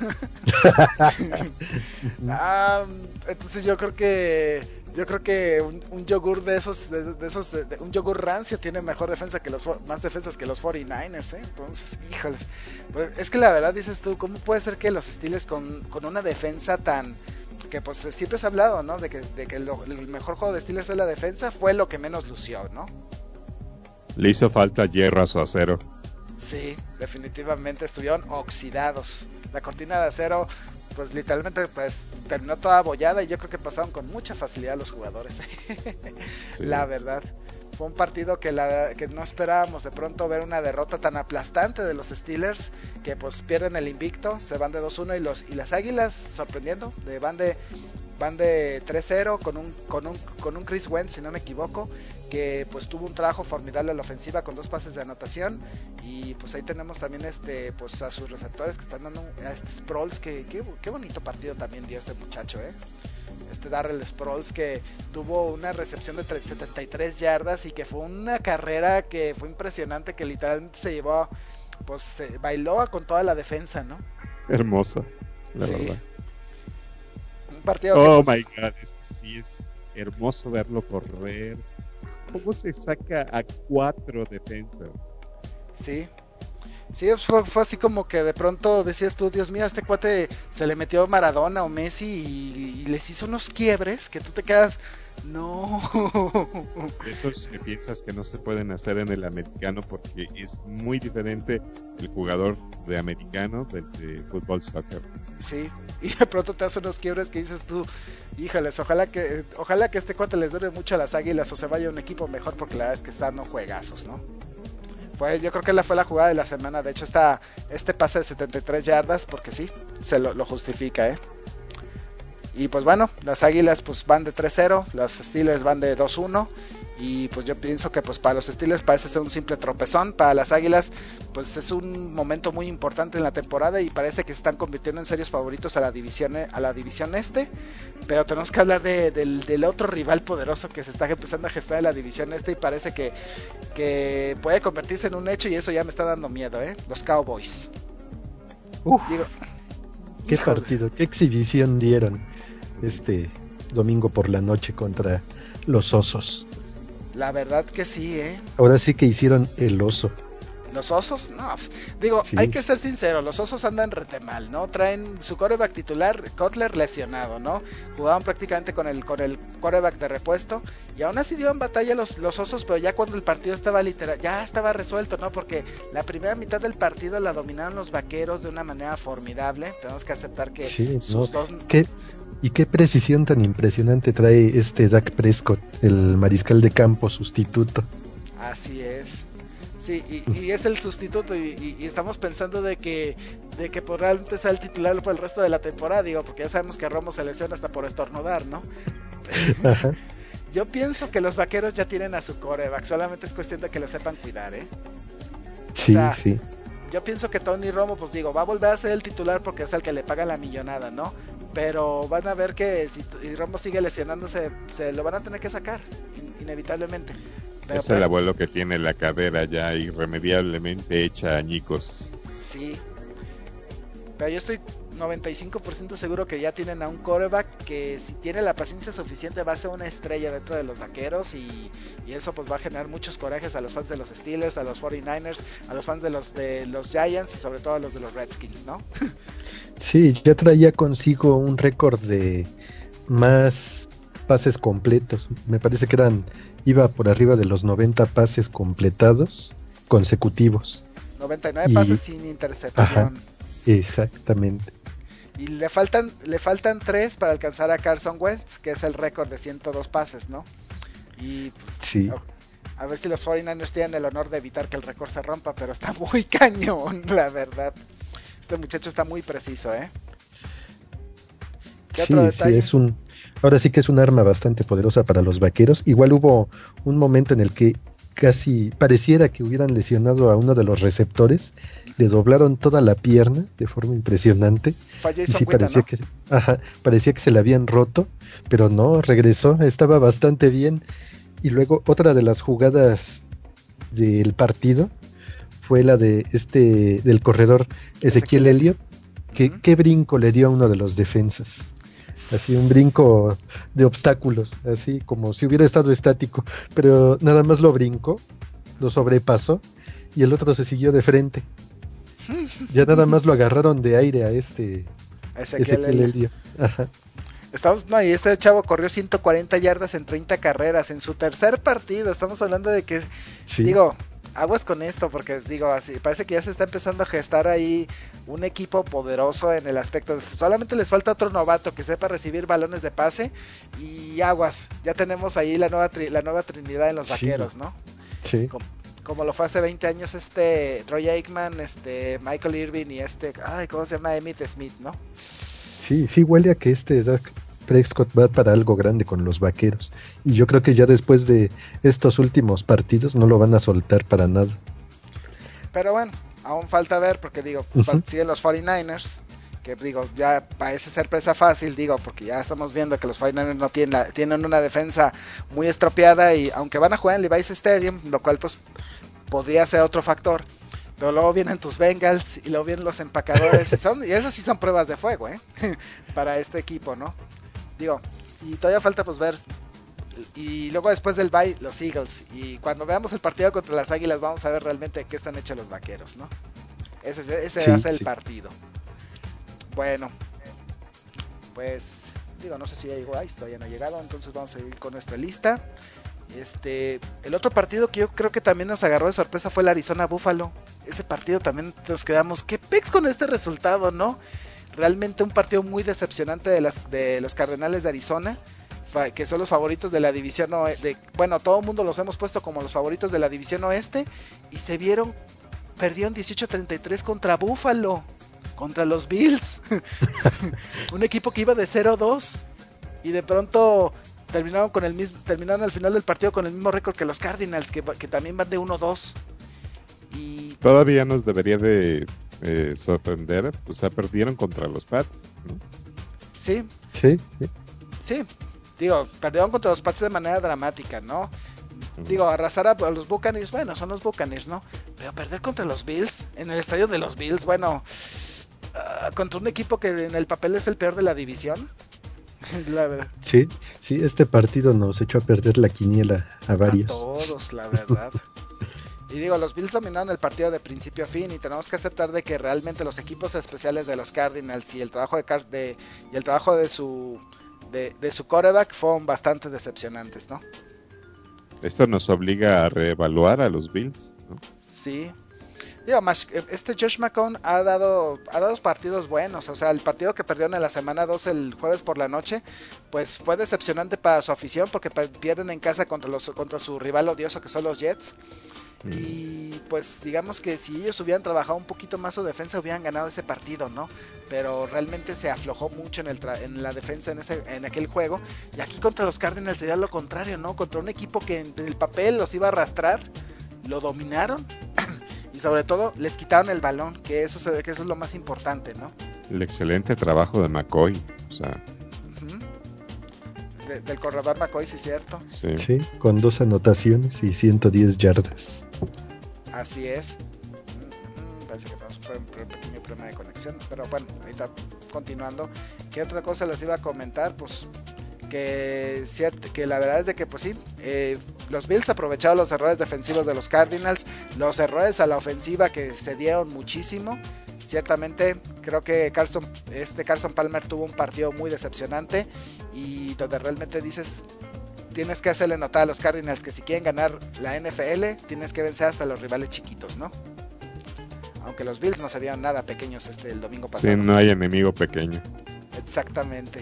ah, entonces yo creo que... Yo creo que un, un yogur de esos, de, de esos, de, de, un yogur rancio tiene mejor defensa que los, más defensas que los cuarenta y nueve ers, ¿eh? Entonces, híjoles, pues es que la verdad dices tú, ¿cómo puede ser que los Steelers con, con una defensa tan, que pues siempre se ha hablado, ¿no? De que, de que lo, el mejor juego de Steelers es la defensa, fue lo que menos lució, ¿no? Le hizo falta hierro a su acero. Sí, definitivamente estuvieron oxidados. La cortina de acero, pues literalmente pues terminó toda abollada y yo creo que pasaron con mucha facilidad los jugadores. Sí. La verdad, fue un partido que, la, que no esperábamos de pronto ver una derrota tan aplastante de los Steelers, que pues pierden el invicto, se van de dos uno y, los, y las Águilas, sorprendiendo, de, van de van de tres cero con un, con un, con un Chris Wentz, si no me equivoco, que pues tuvo un trabajo formidable a la ofensiva con dos pases de anotación. Y pues ahí tenemos también este pues a sus receptores que están dando a este Sproles, que, que, que bonito partido también dio este muchacho, eh. Este Darrell Sproles, que tuvo una recepción de setenta y tres yardas y que fue una carrera que fue impresionante, que literalmente se llevó, pues se bailó con toda la defensa, ¿no? Hermoso, la sí. verdad. Un partido oh que, my god, es que sí es hermoso verlo correr. ¿Cómo se saca a cuatro defensas? Sí. Sí, fue, fue así como que de pronto decías tú, Dios mío, a este cuate se le metió Maradona o Messi y, y les hizo unos quiebres que tú te quedas, no. Esos que piensas que no se pueden hacer en el americano porque es muy diferente el jugador de americano del de fútbol soccer. Sí, y de pronto te hace unos quiebres que dices tú, híjales, ojalá que ojalá que este cuate les dure mucho a las Águilas o se vaya a un equipo mejor, porque la verdad es que están no juegazos, ¿no? Fue, yo creo que la fue la jugada de la semana. De hecho, esta, este pase de setenta y tres yardas, porque sí, se lo, lo justifica, ¿eh? Y pues bueno, las Águilas pues van de tres cero, los Steelers van de dos uno. Y pues yo pienso que pues para los Steelers parece ser un simple tropezón. Para las Águilas pues es un momento muy importante en la temporada y parece que se están convirtiendo en serios favoritos a la división, a la división este. Pero tenemos que hablar de, del, del otro rival poderoso que se está empezando a gestar en la división este y parece que, que puede convertirse en un hecho, y eso ya me está dando miedo, ¿eh? Los Cowboys. Uf, Digo, qué partido, qué exhibición dieron este domingo por la noche contra los Osos. La verdad que sí, ¿eh? Ahora sí que hicieron el oso. ¿Los Osos? No, pues, digo, sí. Hay que ser sincero, los Osos andan rete mal, ¿no? Traen su quarterback titular, Cutler, lesionado, ¿no? Jugaban prácticamente con el con el quarterback de repuesto y aún así dieron batalla los, los Osos, pero ya cuando el partido estaba literal, ya estaba resuelto, ¿no? Porque la primera mitad del partido la dominaron los Vaqueros de una manera formidable. Tenemos que aceptar que sí, sus no. dos... ¿Qué? Y qué precisión tan impresionante trae este Dak Prescott, el mariscal de campo sustituto. Así es. Sí, y, y es el sustituto y, y, y estamos pensando de que de que pues realmente sea el titular por el resto de la temporada, digo, porque ya sabemos que Romo se lesiona hasta por estornudar, ¿no? Ajá. Yo pienso que los Vaqueros ya tienen a su quarterback, solamente es cuestión de que lo sepan cuidar, ¿eh? Sí, o sea, sí. Yo pienso que Tony Romo, pues digo, va a volver a ser el titular porque es el que le paga la millonada, ¿no? Pero van a ver que si Romo sigue lesionándose, se lo van a tener que sacar, in- inevitablemente. Pero es pues, el abuelo que tiene la cadera ya irremediablemente hecha añicos. Sí. Pero yo estoy noventa y cinco por ciento seguro que ya tienen a un quarterback que si tiene la paciencia suficiente va a ser una estrella dentro de los Vaqueros y, y eso pues va a generar muchos corajes a los fans de los Steelers, a los cuarenta y nueve ers, a los fans de los de los Giants y sobre todo a los de los Redskins, ¿no? Sí, ya traía consigo un récord de más pases completos. Me parece que eran iba por arriba de los noventa pases completados consecutivos. noventa y nueve y... pases sin intercepción. Ajá, exactamente. Y le faltan le faltan tres para alcanzar a Carson Wentz, que es el récord de ciento dos pases, ¿no? Y pues, sí. A ver si los cuarenta y nueve ers tienen el honor de evitar que el récord se rompa, pero está muy cañón, la verdad. Este muchacho está muy preciso, ¿eh? ¿Qué sí, otro detalle? Sí, es un ahora sí que es un arma bastante poderosa para los Vaqueros. Igual hubo un momento en el que casi pareciera que hubieran lesionado a uno de los receptores, le doblaron toda la pierna de forma impresionante. Falló y sí Cuita, parecía ¿no? que ajá, parecía que se la habían roto, pero no, regresó, estaba bastante bien. Y luego otra de las jugadas del partido fue la de este del corredor Ezequiel Elliott, que uh-huh. qué brinco le dio a uno de los defensas. Así un brinco de obstáculos, así como si hubiera estado estático, pero nada más lo brincó, lo sobrepasó y el otro se siguió de frente. Ya nada más lo agarraron de aire a este Ezequiel Elliott. Estamos, no, y este chavo corrió ciento cuarenta yardas en treinta carreras en su tercer partido. Estamos hablando de que, sí. digo, aguas con esto, porque digo, así parece que ya se está empezando a gestar ahí un equipo poderoso en el aspecto. Solamente les falta otro novato que sepa recibir balones de pase y aguas. Ya tenemos ahí la nueva tri- la nueva trinidad en los Vaqueros, sí. ¿no? Sí. Como, como lo fue hace veinte años este Troy Aikman, este Michael Irvin y este, ay, ¿cómo se llama? Emmitt Smith, ¿no? Sí, sí huele a que este Dak Prescott va para algo grande con los Vaqueros. Y yo creo que ya después de estos últimos partidos no lo van a soltar para nada. Pero bueno, aún falta ver, porque digo, uh-huh. siguen los cuarenta y nueve ers, que digo, ya parece ser presa fácil, digo, porque ya estamos viendo que los cuarenta y nueve ers no tienen, la, tienen una defensa muy estropeada, y aunque van a jugar en Levi's Stadium, lo cual pues podría ser otro factor. Pero luego vienen tus Bengals y luego vienen los empacadores. Y, son, y esas sí son pruebas de fuego, ¿eh? Para este equipo, ¿no? Digo, y todavía falta pues ver. Y luego después del bye, los Eagles. Y cuando veamos el partido contra las Águilas, vamos a ver realmente qué están hechos los Vaqueros, ¿no? Ese, ese sí, va a ser sí. el partido. Bueno, pues, digo, no sé si ya llegó ahí, todavía no ha llegado. Entonces vamos a ir con nuestra lista. Este, el otro partido que yo creo que también nos agarró de sorpresa fue el Arizona Buffalo. Ese partido también nos quedamos, qué pex con este resultado, ¿no? Realmente un partido muy decepcionante de, las, de los Cardenales de Arizona, que son los favoritos de la división oeste. Bueno, todo el mundo los hemos puesto como los favoritos de la división oeste, y se vieron, perdieron dieciocho a treinta y tres contra Buffalo, contra los Bills. Un equipo que iba de cero dos, y de pronto terminaron con el mismo, terminaron al final del partido con el mismo récord que los Cardinals, que, que también van de uno dos. Y todavía nos debería de eh, sorprender, o sea, perdieron contra los Pats, ¿no? Sí. Sí. Sí. Sí. Digo, perdieron contra los Pats de manera dramática, ¿no? Uh-huh. Digo, arrasar a los Buccaneers, bueno, son los Buccaneers, ¿no? Pero perder contra los Bills, en el estadio de los Bills, bueno, uh, contra un equipo que en el papel es el peor de la división. La verdad. Sí, sí, este partido nos echó a perder la quiniela a varios. A todos, la verdad. Y digo, los Bills dominaron el partido de principio a fin, y tenemos que aceptar de que realmente los equipos especiales de los Cardinals y el trabajo de, Car- de y el trabajo de su de, de su quarterback fueron bastante decepcionantes, ¿no? Esto nos obliga a reevaluar a los Bills, ¿no? Sí. Digo, este Josh McCown ha dado ha dado partidos buenos. O sea, el partido que perdieron en la semana dos el jueves por la noche, pues fue decepcionante para su afición, porque pierden en casa contra los contra su rival odioso, que son los Jets. Mm. Y pues digamos que si ellos hubieran trabajado un poquito más su defensa, hubieran ganado ese partido, ¿no? Pero realmente se aflojó mucho en, el tra- en la defensa en, ese, en aquel juego. Y aquí contra los Cardinals sería lo contrario, ¿no? Contra un equipo que en el papel los iba a arrastrar, lo dominaron. Y sobre todo, les quitaron el balón, que eso, se, que eso es lo más importante, ¿no? El excelente trabajo de McCoy, o sea... Uh-huh. De, del corredor McCoy, sí, cierto. Sí. sí, con dos anotaciones y ciento diez yardas. Así es. Uh-huh. Parece que tenemos un, un pequeño problema de conexión, pero bueno, ahorita continuando. ¿Qué otra cosa les iba a comentar? Pues... que cierto, que la verdad es de que pues sí, eh, los Bills aprovecharon los errores defensivos de los Cardinals, los errores a la ofensiva que se dieron muchísimo. Ciertamente creo que Carson, este Carson Palmer tuvo un partido muy decepcionante, y donde realmente dices, tienes que hacerle notar a los Cardinals que si quieren ganar la N F L tienes que vencer hasta los rivales chiquitos, ¿no? Aunque los Bills no se vieron nada pequeños este el domingo pasado. Sí, no hay enemigo pequeño. Exactamente.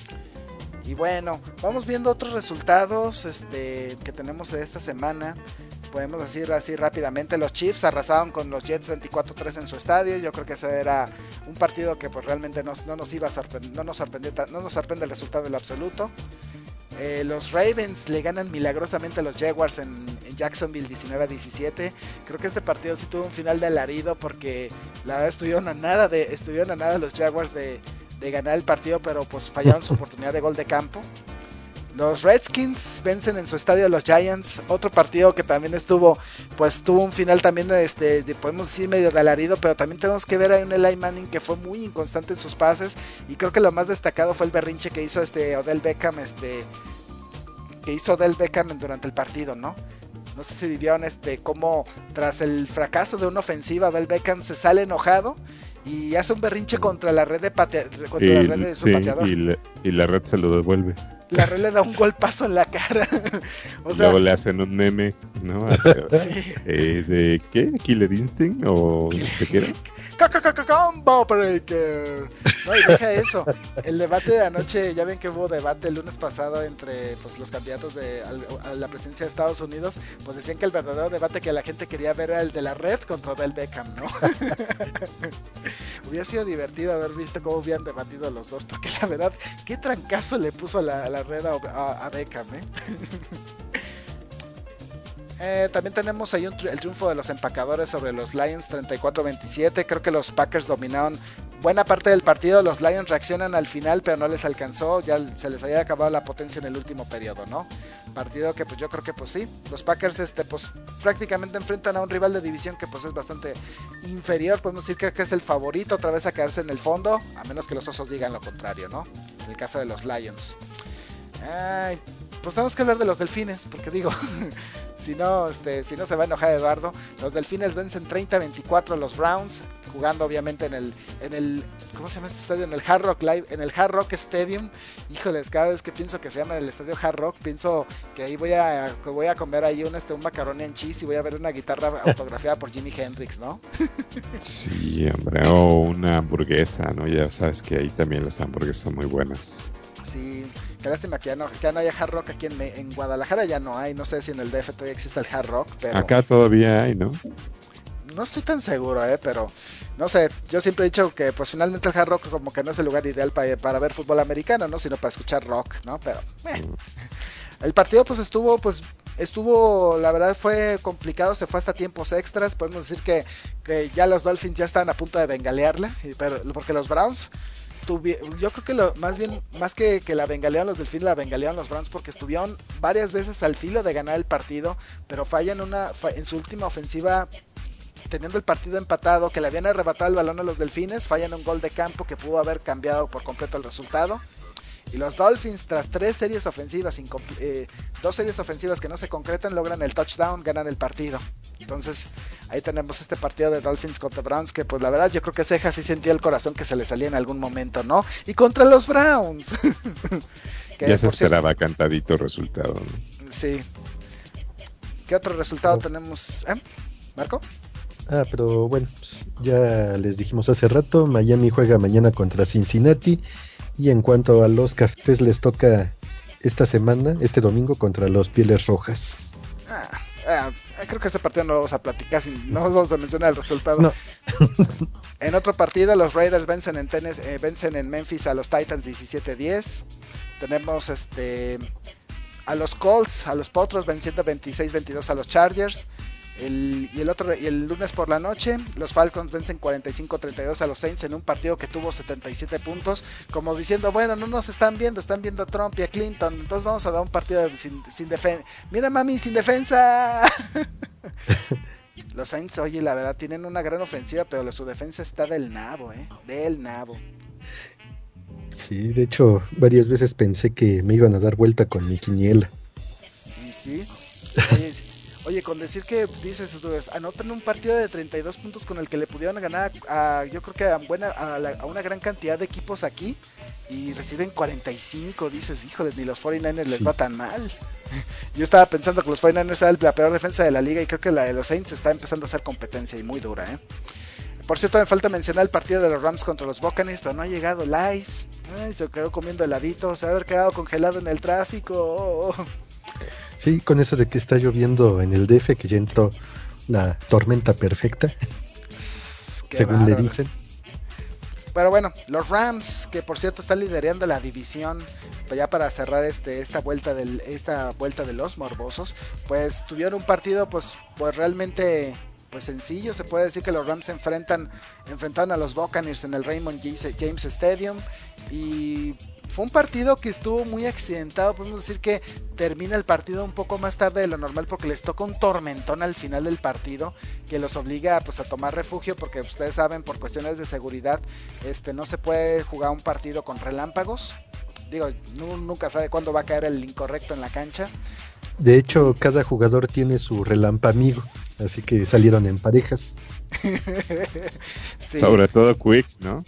Y bueno, vamos viendo otros resultados este, que tenemos de esta semana. Podemos decir así rápidamente, los Chiefs arrasaron con los Jets veinticuatro tres en su estadio. Yo creo que ese era un partido que pues realmente nos, no nos iba a sorprender, no nos sorprende, no nos sorprende el resultado en lo absoluto. Eh, los Ravens le ganan milagrosamente a los Jaguars en, en Jacksonville diecinueve a diecisiete. Creo que este partido sí tuvo un final de alarido, porque la verdad estuvieron a nada de, estuvieron a nada los Jaguars de... de ganar el partido, pero pues fallaron su oportunidad de gol de campo. Los Redskins vencen en su estadio a los Giants, otro partido que también estuvo, pues tuvo un final también, este, de, podemos decir medio de alarido, pero también tenemos que ver a un Eli Manning que fue muy inconstante en sus pases, y creo que lo más destacado fue el berrinche que hizo este Odell Beckham, este, que hizo Odell Beckham durante el partido, ¿no? No sé si vivieron este, cómo tras el fracaso de una ofensiva, Odell Beckham se sale enojado y hace un berrinche contra la red de, patea- contra y, la red de su sí, pateador. Y la, y la red se lo devuelve. La red le da un golpazo en la cara. O sea, luego le hacen un meme, ¿no? Sí. Eh, ¿De qué? ¿Killer Instinct? ¿O de qué era? Combo Breaker. No, y deja eso. El debate de anoche, ya ven que hubo debate el lunes pasado entre pues, los candidatos de, a, a la presidencia de Estados Unidos. Pues decían que el verdadero debate que la gente quería ver era el de la red contra Odell Beckham, ¿no? hubiera sido divertido haber visto cómo habían debatido los dos, porque la verdad, qué trancazo le puso la, la red a, a, a Beckham, ¿eh? Eh, también tenemos ahí un tri- el triunfo de los empacadores sobre los Lions treinta y cuatro a veintisiete. Creo que los Packers dominaron buena parte del partido. Los Lions reaccionan al final, pero no les alcanzó. Ya se les había acabado la potencia en el último periodo, ¿no? Partido que pues yo creo que pues sí. Los Packers este pues prácticamente enfrentan a un rival de división que pues es bastante inferior. Podemos decir que es el favorito otra vez a quedarse en el fondo, a menos que los Osos digan lo contrario, ¿no? En el caso de los Lions. Ay, pues tenemos que hablar de los Delfines, porque digo, si no, este, si no se va a enojar Eduardo. Los Delfines vencen treinta a veinticuatro a los Browns, jugando obviamente en el, en el, ¿cómo se llama este estadio? En el Hard Rock Live, en el Hard Rock Stadium. Híjoles, cada vez que pienso que se llama el estadio Hard Rock, pienso que ahí voy a, que voy a comer ahí un, este, un macaroni en cheese y voy a ver una guitarra autografiada por Jimi Hendrix, ¿no? Sí, hombre, o una hamburguesa, ¿no? Ya sabes que ahí también las hamburguesas son muy buenas. Sí, qué lástima que ya no, que ya no haya Hard Rock aquí en, en Guadalajara, ya no hay, no sé si en el D F todavía existe el Hard Rock, pero... Acá todavía hay, ¿no? No estoy tan seguro, eh, pero no sé, yo siempre he dicho que pues finalmente el Hard Rock como que no es el lugar ideal para, para ver fútbol americano, ¿no? Sino para escuchar rock, ¿no? Pero eh. El partido pues estuvo, pues estuvo, la verdad fue complicado, se fue hasta tiempos extras, podemos decir que, que ya los Dolphins ya están a punto de bengalearla, pero, porque los Browns... Tuvi- yo creo que lo, más bien, más que, que la bengalearon los Delfines, la bengalearon los Browns porque estuvieron varias veces al filo de ganar el partido, pero fallan una, fa- en su última ofensiva, teniendo el partido empatado, que le habían arrebatado el balón a los Delfines, fallan un gol de campo que pudo haber cambiado por completo el resultado. Y los Dolphins, tras tres series ofensivas, incompl- eh, dos series ofensivas que no se concretan, logran el touchdown, ganan el partido. Entonces, ahí tenemos este partido de Dolphins contra Browns, que pues la verdad yo creo que Ceja sí sentía el corazón que se le salía en algún momento, ¿no? Y contra los Browns. que Ya se por cierto, esperaba cantadito resultado, ¿no? sí. ¿Qué otro resultado Oh. tenemos? ¿Eh? ¿Marco? Ah, pero bueno, pues, ya les dijimos hace rato, Miami juega mañana contra Cincinnati. Y en cuanto a los Cafés, les toca esta semana, este domingo, contra los Pieles Rojas. Ah, ah, creo que ese partido no lo vamos a platicar, sin, no vamos a mencionar el resultado. No. En otro partido, los Raiders vencen en, tenis, eh, vencen en Memphis a los Titans diecisiete a diez. Tenemos este a los Colts, a los Potros venciendo veintiséis veintidós a los Chargers. El, y el otro y el lunes por la noche los Falcons vencen cuarenta y cinco treinta y dos a los Saints en un partido que tuvo setenta y siete puntos, como diciendo, bueno, no nos están viendo, están viendo a Trump y a Clinton, entonces vamos a dar un partido sin, sin defensa. Mira, mami, sin defensa. Los Saints, oye, la verdad tienen una gran ofensiva, pero su defensa está del nabo, eh, del nabo. Sí, de hecho, varias veces pensé que me iban a dar vuelta con mi quiniela. Y sí, oye, sí. Oye, con decir que dices, anotan un partido de treinta y dos puntos con el que le pudieron ganar a, a yo creo que a, buena, a, la, a una gran cantidad de equipos aquí, y reciben cuarenta y cinco, dices, híjoles, ni los cuarenta y nueve ers sí. Les va tan mal. Yo estaba pensando que los cuarenta y nueve ers era la peor defensa de la liga, y creo que la de los Saints está empezando a hacer competencia y muy dura, ¿eh? Por cierto, me falta mencionar el partido de los Rams contra los Buccaneers, pero no ha llegado Lice. Ay, se quedó comiendo heladito, se va a haber quedado congelado en el tráfico. Oh, oh. Sí, con eso de que está lloviendo en el D F, que ya entró la tormenta perfecta, Qué según bárbaro. le dicen. Pero bueno, los Rams, que por cierto están liderando la división, ya para cerrar este esta vuelta del esta vuelta de los morbosos, pues tuvieron un partido pues pues realmente pues sencillo. Se puede decir que los Rams se enfrentan enfrentaron a los Buccaneers en el Raymond James Stadium, y fue un partido que estuvo muy accidentado. Podemos decir que termina el partido un poco más tarde de lo normal porque les toca un tormentón al final del partido que los obliga pues a tomar refugio, porque ustedes saben, por cuestiones de seguridad este no se puede jugar un partido con relámpagos. Digo, no, nunca sabe cuándo va a caer el incorrecto en la cancha. De hecho, cada jugador tiene su relampa amigo, así que salieron en parejas. Sí. Sobre todo Quick, ¿no?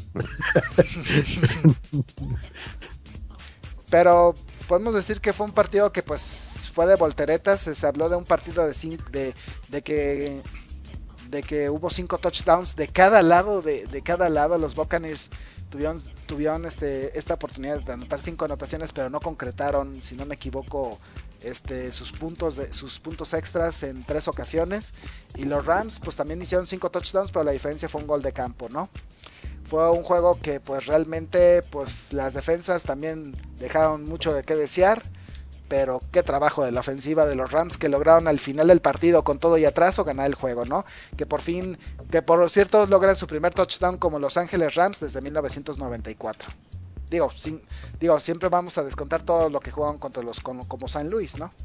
Pero podemos decir que fue un partido que pues fue de volteretas. Se habló de un partido de cinco, de, de que de que hubo cinco touchdowns de cada lado de, de cada lado. Los Buccaneers tuvieron tuvieron este esta oportunidad de anotar cinco anotaciones, pero no concretaron, si no me equivoco, este sus puntos de sus puntos extras en tres ocasiones. Y los Rams pues también hicieron cinco touchdowns, pero la diferencia fue un gol de campo, ¿no? fue un juego que pues realmente pues las defensas también dejaron mucho de qué desear, pero qué trabajo de la ofensiva de los Rams que lograron al final del partido con todo y atraso ganar el juego, ¿no? Que por fin, que por cierto logran su primer touchdown como Los Ángeles Rams desde mil novecientos noventa y cuatro. Digo, sin, digo, siempre vamos a descontar todo lo que juegan contra los como, como San Luis, ¿no?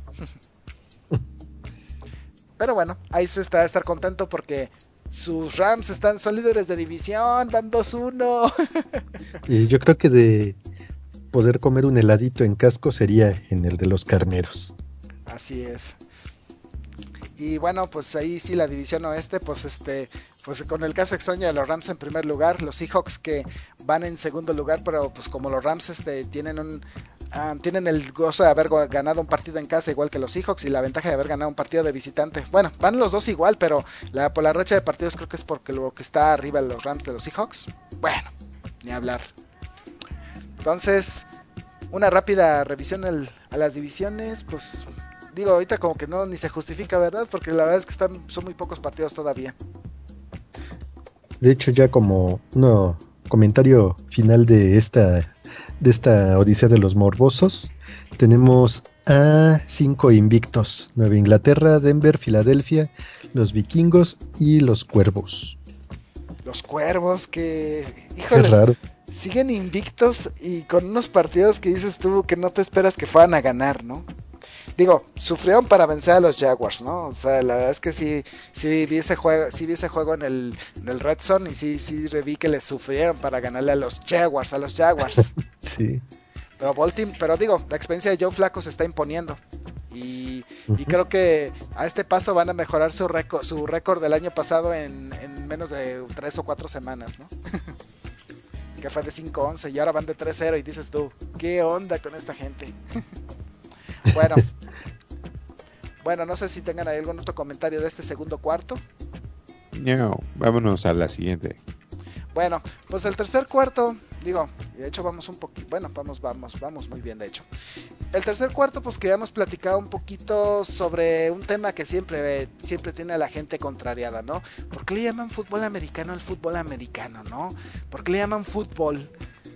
Pero bueno, ahí se está a estar contento porque sus Rams están, son líderes de división, van dos uno. Y yo creo que de poder comer un heladito en casco sería en el de los carneros. Así es. Y bueno, pues ahí sí la división oeste, pues este, pues con el caso extraño de los Rams en primer lugar, los Seahawks que van en segundo lugar, pero pues como los Rams este tienen un um, tienen el gozo de haber ganado un partido en casa igual que los Seahawks y la ventaja de haber ganado un partido de visitante. Bueno, van los dos igual, pero la, por la racha de partidos creo que es porque lo que está arriba de los Rams de los Seahawks. Bueno, ni hablar. Entonces, una rápida revisión el, a las divisiones, pues digo, ahorita como que no ni se justifica, ¿verdad? Porque la verdad es que están, son muy pocos partidos todavía. De hecho, ya como un comentario final de esta de esta odisea de los morbosos, tenemos a cinco invictos: Nueva Inglaterra, Denver, Filadelfia, los Vikingos y los Cuervos. Los Cuervos que, híjoles, qué raro. Siguen invictos y con unos partidos que dices tú que no te esperas que fueran a ganar, ¿no? Digo, sufrieron para vencer a los Jaguars, ¿no? O sea, la verdad es que sí, sí vi ese juego, sí vi ese juego en el, en el Red Zone y sí, sí vi que les sufrieron para ganarle a los Jaguars, a los Jaguars. Sí. Pero Baltimore, pero digo, la experiencia de Joe Flacco se está imponiendo. Y, uh-huh. y creo que a este paso van a mejorar su récord, su récord del año pasado en, en menos de tres o cuatro semanas, ¿no? Que fue de cinco once y ahora van de tres cero y dices tú, ¿qué onda con esta gente? Bueno, bueno, no sé si tengan ahí algún otro comentario de este segundo cuarto. No, vámonos a la siguiente. Bueno, pues el tercer cuarto, digo, de hecho vamos un poquito, bueno, vamos, vamos, vamos muy bien de hecho. El tercer cuarto, pues queríamos platicar un poquito sobre un tema que siempre, siempre tiene a la gente contrariada, ¿no? ¿Por qué le llaman fútbol americano al fútbol americano, no? ¿Por qué le llaman fútbol?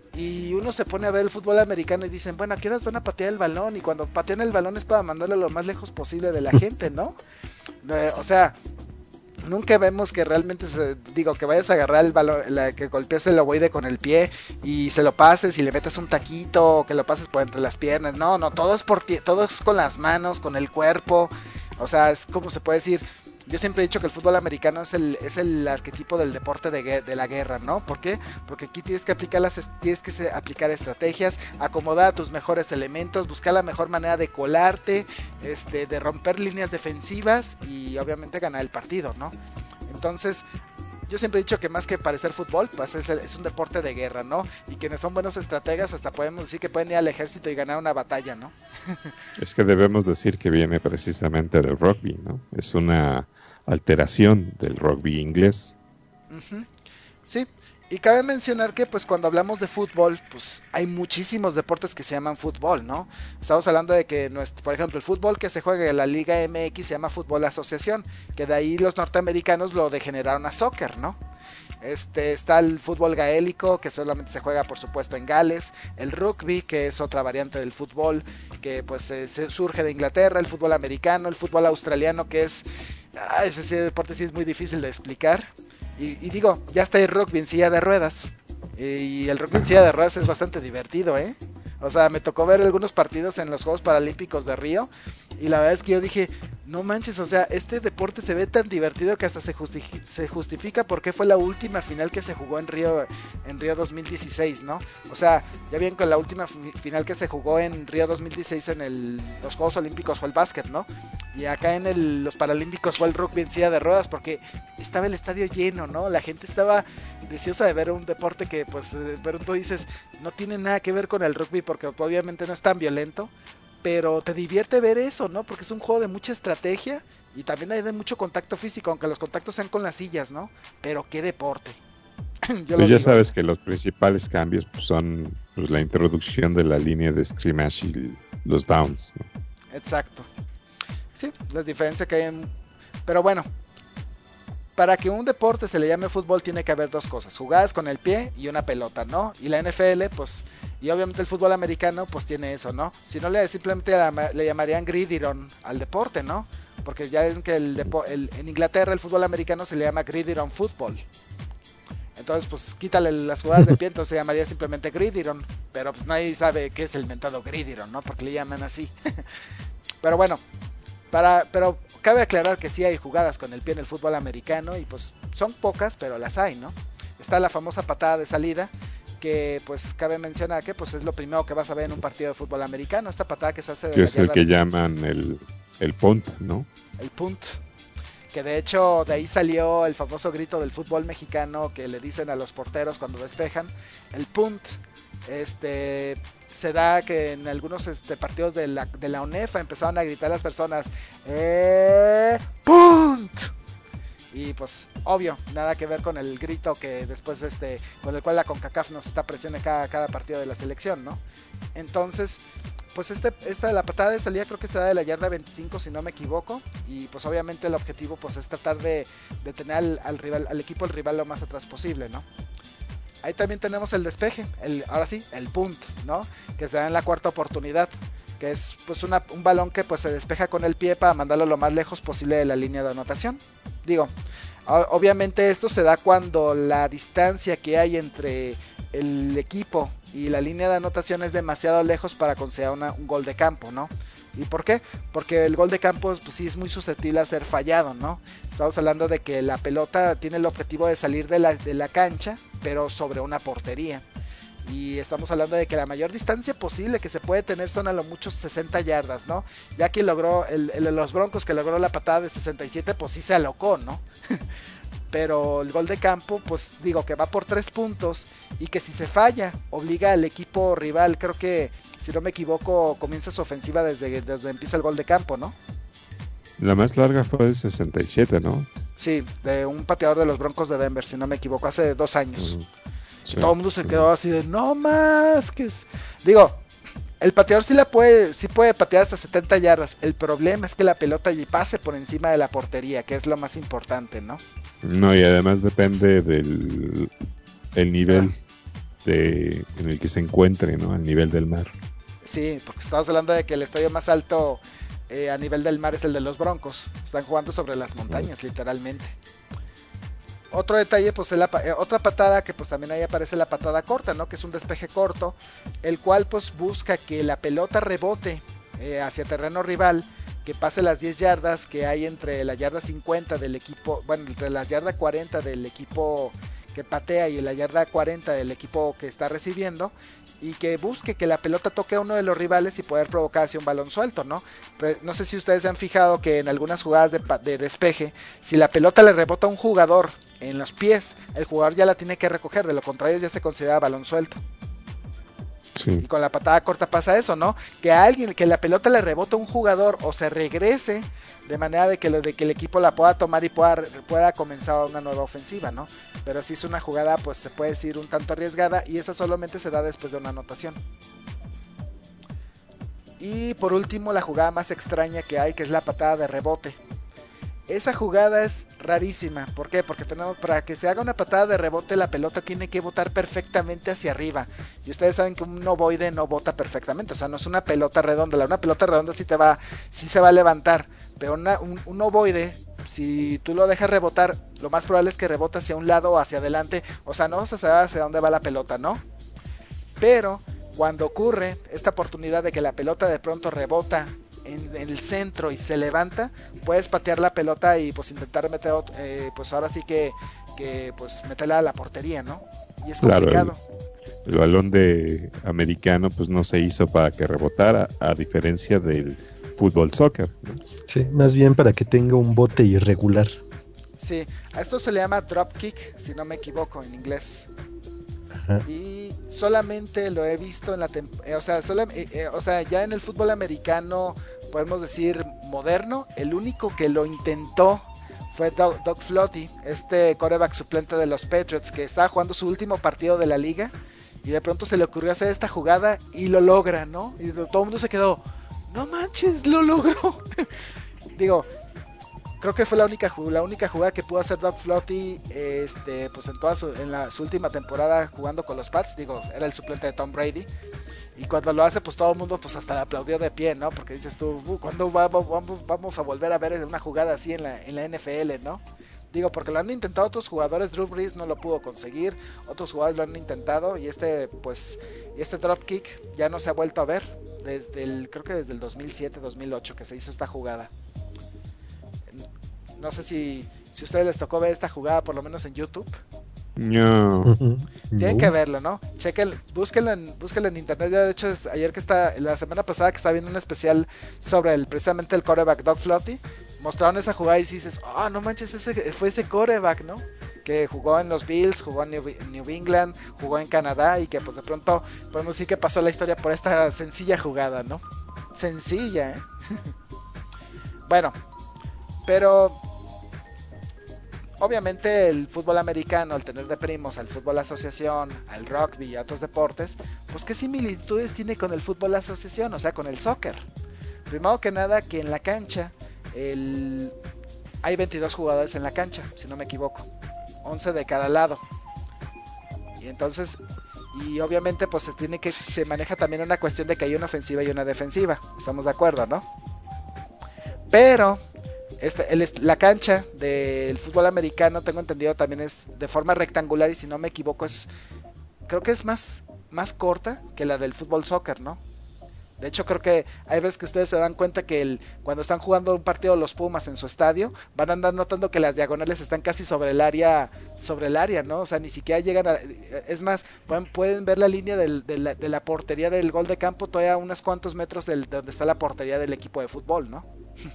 Y uno se pone a ver el fútbol americano y dicen, bueno, ¿a qué horas van a patear el balón? Y cuando patean el balón es para mandarlo lo más lejos posible de la gente, ¿no? Eh, o sea, nunca vemos que realmente, se, digo, que vayas a agarrar el balón, la, que golpees el ovoide con el pie y se lo pases y le metas un taquito o que lo pases por entre las piernas. No, no, todo es, por ti, todo es con las manos, con el cuerpo. O sea, es como se puede decir... Yo siempre he dicho que el fútbol americano es el, es el arquetipo del deporte de, de la guerra, ¿no? ¿Por qué? Porque aquí tienes que aplicar las tienes que aplicar estrategias, acomodar a tus mejores elementos, buscar la mejor manera de colarte, este, de romper líneas defensivas y obviamente ganar el partido, ¿no? Entonces, yo siempre he dicho que más que parecer fútbol, pues es, el, es un deporte de guerra, ¿no? Y quienes son buenos estrategas hasta podemos decir que pueden ir al ejército y ganar una batalla, ¿no? Es que debemos decir que viene precisamente del rugby, ¿no? Es una alteración del rugby inglés. Uh-huh. Sí, y cabe mencionar que pues cuando hablamos de fútbol, pues hay muchísimos deportes que se llaman fútbol, ¿no? Estamos hablando de que, nuestro, por ejemplo, el fútbol que se juega en la Liga M X se llama fútbol asociación, que de ahí los norteamericanos lo degeneraron a soccer, ¿no? Este, está el fútbol gaélico, que solamente se juega por supuesto en Gales, el rugby, que es otra variante del fútbol, que pues eh, se surge de Inglaterra, el fútbol americano, el fútbol australiano, que es, ah, ese, ese deporte sí es muy difícil de explicar, y, y digo, ya está el rugby en silla de ruedas, y el rugby en silla de ruedas es bastante divertido, ¿eh? O sea, me tocó ver algunos partidos en los Juegos Paralímpicos de Río, y la verdad es que yo dije, no manches, o sea, este deporte se ve tan divertido que hasta se, justi- se justifica porque fue la última final que se jugó en Río en Río dos mil dieciséis, ¿no? O sea, ya bien con la última f- final que se jugó en Río dos mil dieciséis en el, los Juegos Olímpicos fue el básquet, ¿no? Y acá en el, los Paralímpicos fue el rugby en silla de ruedas porque estaba el estadio lleno, ¿no? La gente estaba deseosa de ver un deporte que, pues, pero tú dices, no tiene nada que ver con el rugby porque obviamente no es tan violento, pero te divierte ver eso, ¿no? Porque es un juego de mucha estrategia y también hay de mucho contacto físico, aunque los contactos sean con las sillas, ¿no? Pero qué deporte. Yo pues ya digo. Sabes que los principales cambios pues, son pues, la introducción de la línea de scrimmage y los downs, ¿no? Exacto. Sí, la diferencia que hay en... Pero bueno, para que un deporte se le llame fútbol tiene que haber dos cosas, jugadas con el pie y una pelota, ¿no? Y la N F L, pues, y obviamente el fútbol americano, pues tiene eso, ¿no? Si no, le simplemente le llamarían gridiron al deporte, ¿no? Porque ya ven que el depo- el, en Inglaterra el fútbol americano se le llama gridiron football. Entonces, pues, quítale las jugadas de pie, entonces se llamaría simplemente gridiron. Pero pues nadie sabe qué es el mentado gridiron, ¿no? Porque le llaman así. Pero bueno, para, pero cabe aclarar que sí hay jugadas con el pie en el fútbol americano y pues son pocas, pero las hay, ¿no? Está la famosa patada de salida, que pues cabe mencionar que pues es lo primero que vas a ver en un partido de fútbol americano, esta patada que se hace de que la es el yarda, que llaman el, el punt, ¿no? el punt, que de hecho de ahí salió el famoso grito del fútbol mexicano que le dicen a los porteros cuando despejan, el punt. Este se da que en algunos este, partidos de la, de la UNEFA empezaron a gritar las personas ¡Eh! ¡Punt! Y pues obvio, nada que ver con el grito que después este, con el cual la CONCACAF nos está presionando cada, cada partido de la selección, ¿no? Entonces, pues este, esta la patada de salida creo que se da de la yarda veinticinco si no me equivoco, y pues obviamente el objetivo pues es tratar de, de tener al, al rival, al equipo del rival lo más atrás posible, ¿no? Ahí también tenemos el despeje, el, ahora sí, el punt, ¿no? Que se da en la cuarta oportunidad, que es pues una, un balón que pues se despeja con el pie para mandarlo lo más lejos posible de la línea de anotación. Digo, obviamente esto se da cuando la distancia que hay entre el equipo y la línea de anotación es demasiado lejos para considerar una, un gol de campo, ¿no? ¿Y por qué? Porque el gol de campo pues, sí es muy susceptible a ser fallado, ¿no? Estamos hablando de que la pelota tiene el objetivo de salir de la, de la cancha, pero sobre una portería. Y estamos hablando de que la mayor distancia posible que se puede tener son a lo mucho sesenta yardas, ¿no? Ya que logró, el, el de los Broncos que logró la patada de sesenta y siete, pues sí se alocó, ¿no? Pero el gol de campo, pues digo que va por tres puntos y que si se falla, obliga al equipo rival, creo que si no me equivoco, comienza su ofensiva desde, desde empieza el gol de campo, ¿no? La más larga fue de sesenta y siete, ¿no? Sí, de un pateador de los Broncos de Denver, si no me equivoco, hace dos años. Uh-huh. Sí. Todo el mundo se quedó así de, no más, que es... Digo, el pateador sí la puede, sí puede patear hasta setenta yardas. El problema es que la pelota allí pase por encima de la portería, que es lo más importante, ¿no? No, y además depende del el nivel ah. de, en el que se encuentre, ¿no? Al nivel del mar. Sí, porque estamos hablando de que el estadio más alto eh, a nivel del mar es el de los Broncos. Están jugando sobre las montañas, sí. literalmente. Otro detalle, pues es la, eh, otra patada que pues también ahí aparece la patada corta, ¿no? Que es un despeje corto, el cual pues busca que la pelota rebote eh, hacia terreno rival, que pase las diez yardas que hay entre la yarda cincuenta del equipo, bueno, entre la yarda cuarenta del equipo que patea y la yarda cuarenta del equipo que está recibiendo, y que busque que la pelota toque a uno de los rivales y poder provocar hacia un balón suelto, ¿no? Pues, no sé si ustedes se han fijado que en algunas jugadas de, de despeje, si la pelota le rebota a un jugador en los pies, el jugador ya la tiene que recoger, de lo contrario ya se considera balón suelto. Sí. Y con la patada corta pasa eso, ¿no? Que a alguien, que la pelota le rebota a un jugador o se regrese de manera de que, lo, de que el equipo la pueda tomar y pueda, pueda comenzar una nueva ofensiva, ¿no? Pero si es una jugada, pues se puede decir un tanto arriesgada, y esa solamente se da después de una anotación. Y por último, la jugada más extraña que hay, que es la patada de rebote. Esa jugada es rarísima. ¿Por qué? Porque tenemos, para que se haga una patada de rebote, la pelota tiene que botar perfectamente hacia arriba. Y ustedes saben que un ovoide no bota perfectamente. O sea, no es una pelota redonda. Una pelota redonda sí te va, sí se va a levantar. Pero una, un, un ovoide, si tú lo dejas rebotar, lo más probable es que rebote hacia un lado o hacia adelante. O sea, no vas a saber hacia dónde va la pelota, ¿no? Pero cuando ocurre esta oportunidad de que la pelota de pronto rebota En, en el centro y se levanta, puedes patear la pelota y pues intentar meter eh, pues ahora sí que, que pues meterla a la portería, ¿no? Y es complicado. Claro, el, el balón de americano pues no se hizo para que rebotara, a diferencia del fútbol soccer, ¿no? Sí, más bien para que tenga un bote irregular. Sí, a esto se le llama drop kick, si no me equivoco en inglés. Ajá. Y solamente lo he visto en la temp- eh, o sea, solo, eh, eh, o sea, ya en el fútbol americano, podemos decir moderno, el único que lo intentó fue Doug, Doug Flutie, este quarterback suplente de los Patriots, que estaba jugando su último partido de la liga y de pronto se le ocurrió hacer esta jugada y lo logra, ¿no? Y todo el mundo se quedó, no manches, lo logró. Digo, creo que fue la única la única jugada que pudo hacer Doug Flutie, este, pues en toda su, en la, su última temporada jugando con los Pats. Digo, era el suplente de Tom Brady. Y cuando lo hace, pues todo el mundo pues hasta le aplaudió de pie, ¿no? Porque dices tú, uh, ¿cuándo vamos, vamos, vamos a volver a ver una jugada así en la, en la N F L, ¿no? Digo, porque lo han intentado otros jugadores. Drew Brees no lo pudo conseguir, otros jugadores lo han intentado, y este, pues, este dropkick ya no se ha vuelto a ver desde el, creo que desde el dos mil siete, dos mil ocho que se hizo esta jugada. No sé si, si a ustedes les tocó ver esta jugada, por lo menos en YouTube. No. Tienen que verlo, ¿no? Chequen, búsquenlo en, búsquenlo en internet. Ya de hecho, ayer que está, la semana pasada que estaba viendo un especial sobre el, precisamente el quarterback Doug Flutie, mostraron esa jugada y dices, ah, oh, no manches, ese fue ese quarterback, ¿no? Que jugó en los Bills, jugó en New, New England, jugó en Canadá, y que pues de pronto podemos decir que pasó la historia por esta sencilla jugada, ¿no? Sencilla, ¿eh? Bueno, pero obviamente el fútbol americano, al tener de primos al fútbol asociación, al rugby y a otros deportes, pues qué similitudes tiene con el fútbol asociación, o sea, con el soccer. Primero que nada, que en la cancha el... hay veintidós jugadores en la cancha, si no me equivoco, once de cada lado. Y entonces, y obviamente pues se tiene que, se maneja también una cuestión de que hay una ofensiva y una defensiva, estamos de acuerdo, ¿no? Pero Este, el, la cancha del fútbol americano, tengo entendido, también es de forma rectangular, y si no me equivoco es, creo que es más, más corta que la del fútbol soccer, ¿no? De hecho, creo que hay veces que ustedes se dan cuenta que el, cuando están jugando un partido los Pumas en su estadio, van a andar notando que las diagonales están casi sobre el área, sobre el área, ¿no? O sea, ni siquiera llegan a... Es más, pueden, pueden ver la línea del, de, la, de la portería del gol de campo todavía a unos cuantos metros del, de donde está la portería del equipo de fútbol, ¿no?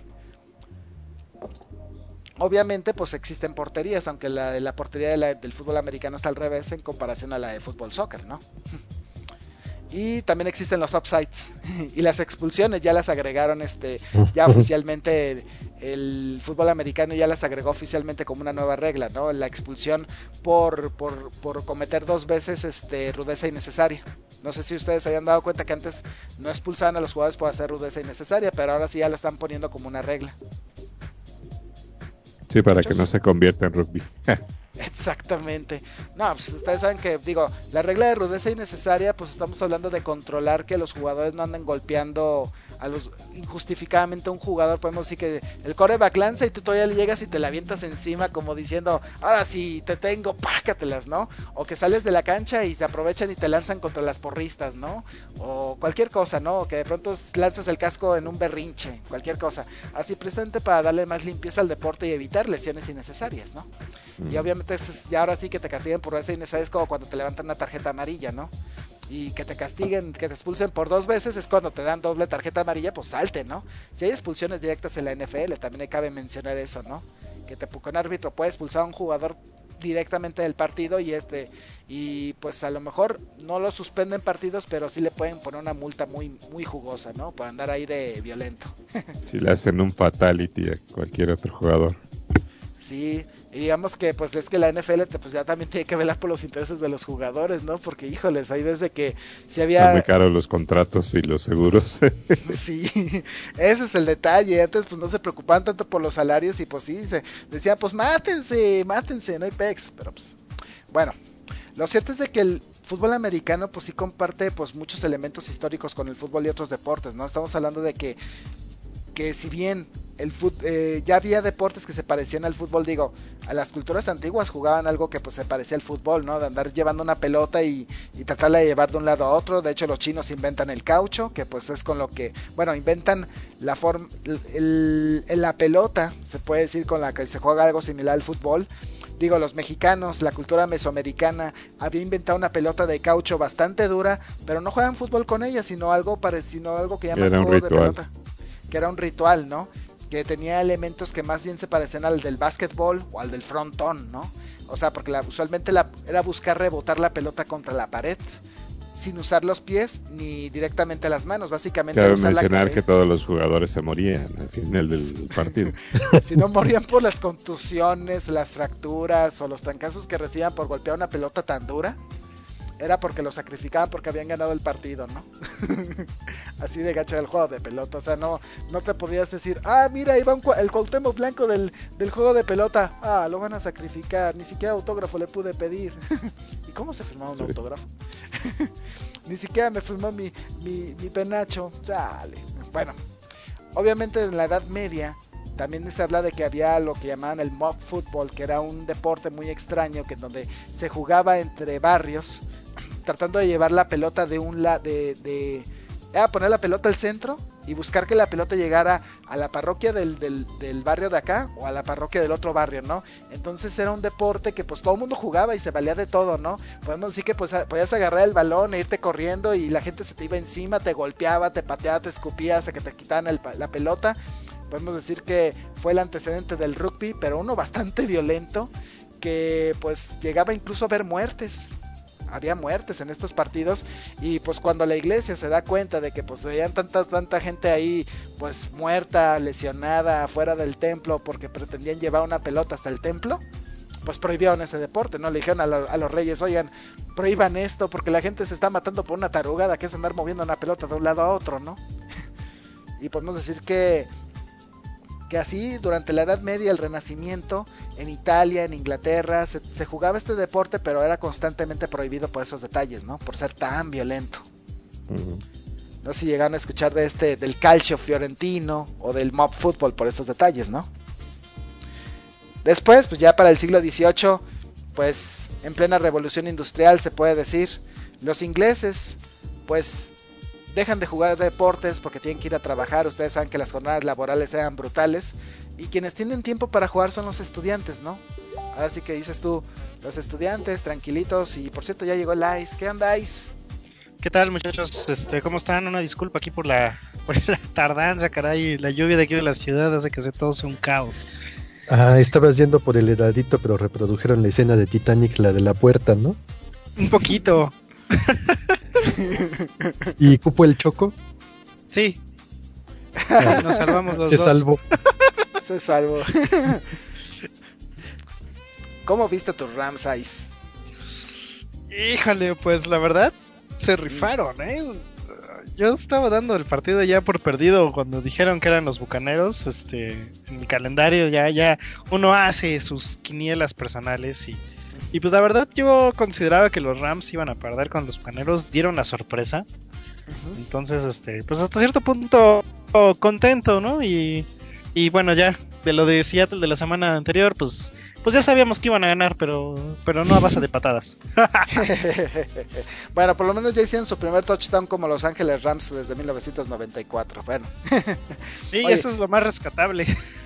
Obviamente pues existen porterías, aunque la, la portería de la, del fútbol americano está al revés en comparación a la de fútbol soccer, ¿no? Y también existen los offsides y las expulsiones ya las agregaron, este, ya oficialmente el fútbol americano ya las agregó oficialmente como una nueva regla, ¿no? La expulsión por, por, por cometer dos veces este, rudeza innecesaria. No sé si ustedes se habían dado cuenta que antes no expulsaban a los jugadores por hacer rudeza innecesaria, pero ahora sí ya lo están poniendo como una regla. Sí, para que no se convierta en rugby. Exactamente. No, pues ustedes saben que, digo, la regla de rudeza innecesaria, pues estamos hablando de controlar que los jugadores no anden golpeando a los injustificadamente a un jugador. Podemos decir que el quarterback lanza y tú todavía le llegas y te la avientas encima como diciendo, ahora sí te tengo, pácatelas, ¿no? O que sales de la cancha y se aprovechan y te lanzan contra las porristas, ¿no? O cualquier cosa, ¿no? O que de pronto lanzas el casco en un berrinche, cualquier cosa. Así presente para darle más limpieza al deporte y evitar lesiones innecesarias, ¿no? Mm. Y obviamente es, ya ahora sí que te castiguen por rudeza innecesaria es como cuando te levantan una tarjeta amarilla, ¿no? Y que te castiguen, que te expulsen por dos veces es cuando te dan doble tarjeta amarilla, pues salte, ¿no? Si hay expulsiones directas en la N F L, también cabe mencionar eso, ¿no? Que te, un árbitro puede expulsar a un jugador directamente del partido y este y pues a lo mejor no lo suspenden partidos, pero sí le pueden poner una multa muy muy jugosa, ¿no? Por andar ahí de violento. Si le hacen un fatality a cualquier otro jugador. Sí, y digamos que pues es que la N F L pues ya también tiene que velar por los intereses de los jugadores, ¿no? Porque híjoles, hay veces que si había... Son muy caros los contratos y los seguros. Sí, ese es el detalle. Antes pues no se preocupaban tanto por los salarios y pues sí, se decían pues mátense, mátense, no hay pex. Pero pues, bueno, lo cierto es de que el fútbol americano pues sí comparte pues muchos elementos históricos con el fútbol y otros deportes, ¿no? Estamos hablando de que que si bien el fut, eh, ya había deportes que se parecían al fútbol, digo, a las culturas antiguas jugaban algo que pues se parecía al fútbol, ¿no? De andar llevando una pelota y, y tratarla de llevar de un lado a otro. De hecho los chinos inventan el caucho, que pues es con lo que, bueno, inventan la forma, el, el, la pelota, se puede decir, con la que se juega algo similar al fútbol. Digo, los mexicanos, la cultura mesoamericana había inventado una pelota de caucho bastante dura, pero no juegan fútbol con ella, sino algo parecido, sino algo que llaman juego de pelota, que era un ritual, ¿no? Que tenía elementos que más bien se parecían al del básquetbol o al del frontón, ¿no? O sea, porque la, usualmente la, era buscar rebotar la pelota contra la pared sin usar los pies ni directamente las manos, básicamente. Cabe mencionar que todos los jugadores se morían al final del partido. Si no morían por las contusiones, las fracturas o los trancazos que recibían por golpear una pelota tan dura. era porque lo sacrificaban porque habían ganado el partido, ¿no? Así de gacho el juego de pelota, o sea, no, no te podías decir, ah, mira, ahí va un, el Cuauhtémoc Blanco del, del juego de pelota, ah, lo van a sacrificar, ni siquiera autógrafo le pude pedir. ¿Y cómo se firmaba un sí. autógrafo? Ni siquiera me firmó mi, mi, mi penacho, chale. Bueno, obviamente en la Edad Media también se habla de que había lo que llamaban el mob football, que era un deporte muy extraño, que donde se jugaba entre barrios, tratando de llevar la pelota de un lado, de, de era poner la pelota al centro y buscar que la pelota llegara a la parroquia del, del, del barrio de acá o a la parroquia del otro barrio, ¿no? Entonces era un deporte que pues todo el mundo jugaba y se valía de todo, ¿no? Podemos decir que pues podías agarrar el balón e irte corriendo y la gente se te iba encima, te golpeaba, te pateaba, te escupía hasta que te quitaban el, la pelota. Podemos decir que fue el antecedente del rugby, pero uno bastante violento, que pues llegaba incluso a haber muertes. Había muertes en estos partidos y pues cuando la iglesia se da cuenta de que pues veían tanta tanta gente ahí pues muerta, lesionada fuera del templo porque pretendían llevar una pelota hasta el templo, pues prohibieron ese deporte, ¿no? Le dijeron a, lo, a los reyes, oigan, prohíban esto porque la gente se está matando por una tarugada que es andar moviendo una pelota de un lado a otro, ¿no? Y podemos decir que que así durante la Edad Media, el Renacimiento, en Italia, en Inglaterra, se, se jugaba este deporte, pero era constantemente prohibido por esos detalles, ¿no? Por ser tan violento. Uh-huh. No sé si llegaron a escuchar de este, del calcio fiorentino o del mob football por estos detalles, ¿no? Después, pues ya para el siglo dieciocho, pues en plena revolución industrial se puede decir, los ingleses, pues dejan de jugar deportes porque tienen que ir a trabajar. Ustedes saben que las jornadas laborales eran brutales y quienes tienen tiempo para jugar son los estudiantes, ¿no? Ahora sí que dices tú, los estudiantes tranquilitos. Y por cierto ya llegó el Ice. ¿Qué onda, Ice? ¿Qué tal, muchachos? Este, ¿cómo están? Una disculpa aquí por la, por la tardanza, caray. La lluvia de aquí de la ciudad hace que se todo sea un caos. Ah, estabas yendo por el heladito, pero reprodujeron la escena de Titanic, la de la puerta, ¿no? Un poquito. ¿Y cupo el Choco? Sí. Ah, nos salvamos los se dos. Salvó. Se salvó. ¿Cómo viste tus Rams, Ice? Híjole, pues la verdad se rifaron, ¿eh? Yo estaba dando el partido ya por perdido cuando dijeron que eran los Bucaneros. Este, en el calendario ya, ya uno hace sus quinielas personales y Y pues la verdad yo consideraba que los Rams iban a perder con los Bucaneros, dieron la sorpresa. Uh-huh. Entonces, este, pues hasta cierto punto oh, contento, ¿no? Y, y bueno, ya de lo de Seattle de la semana anterior, pues pues ya sabíamos que iban a ganar, pero pero no a base de patadas. Bueno, por lo menos ya hicieron su primer touchdown como Los Ángeles Rams desde mil novecientos noventa y cuatro. Bueno. Sí, oye, eso es lo más rescatable.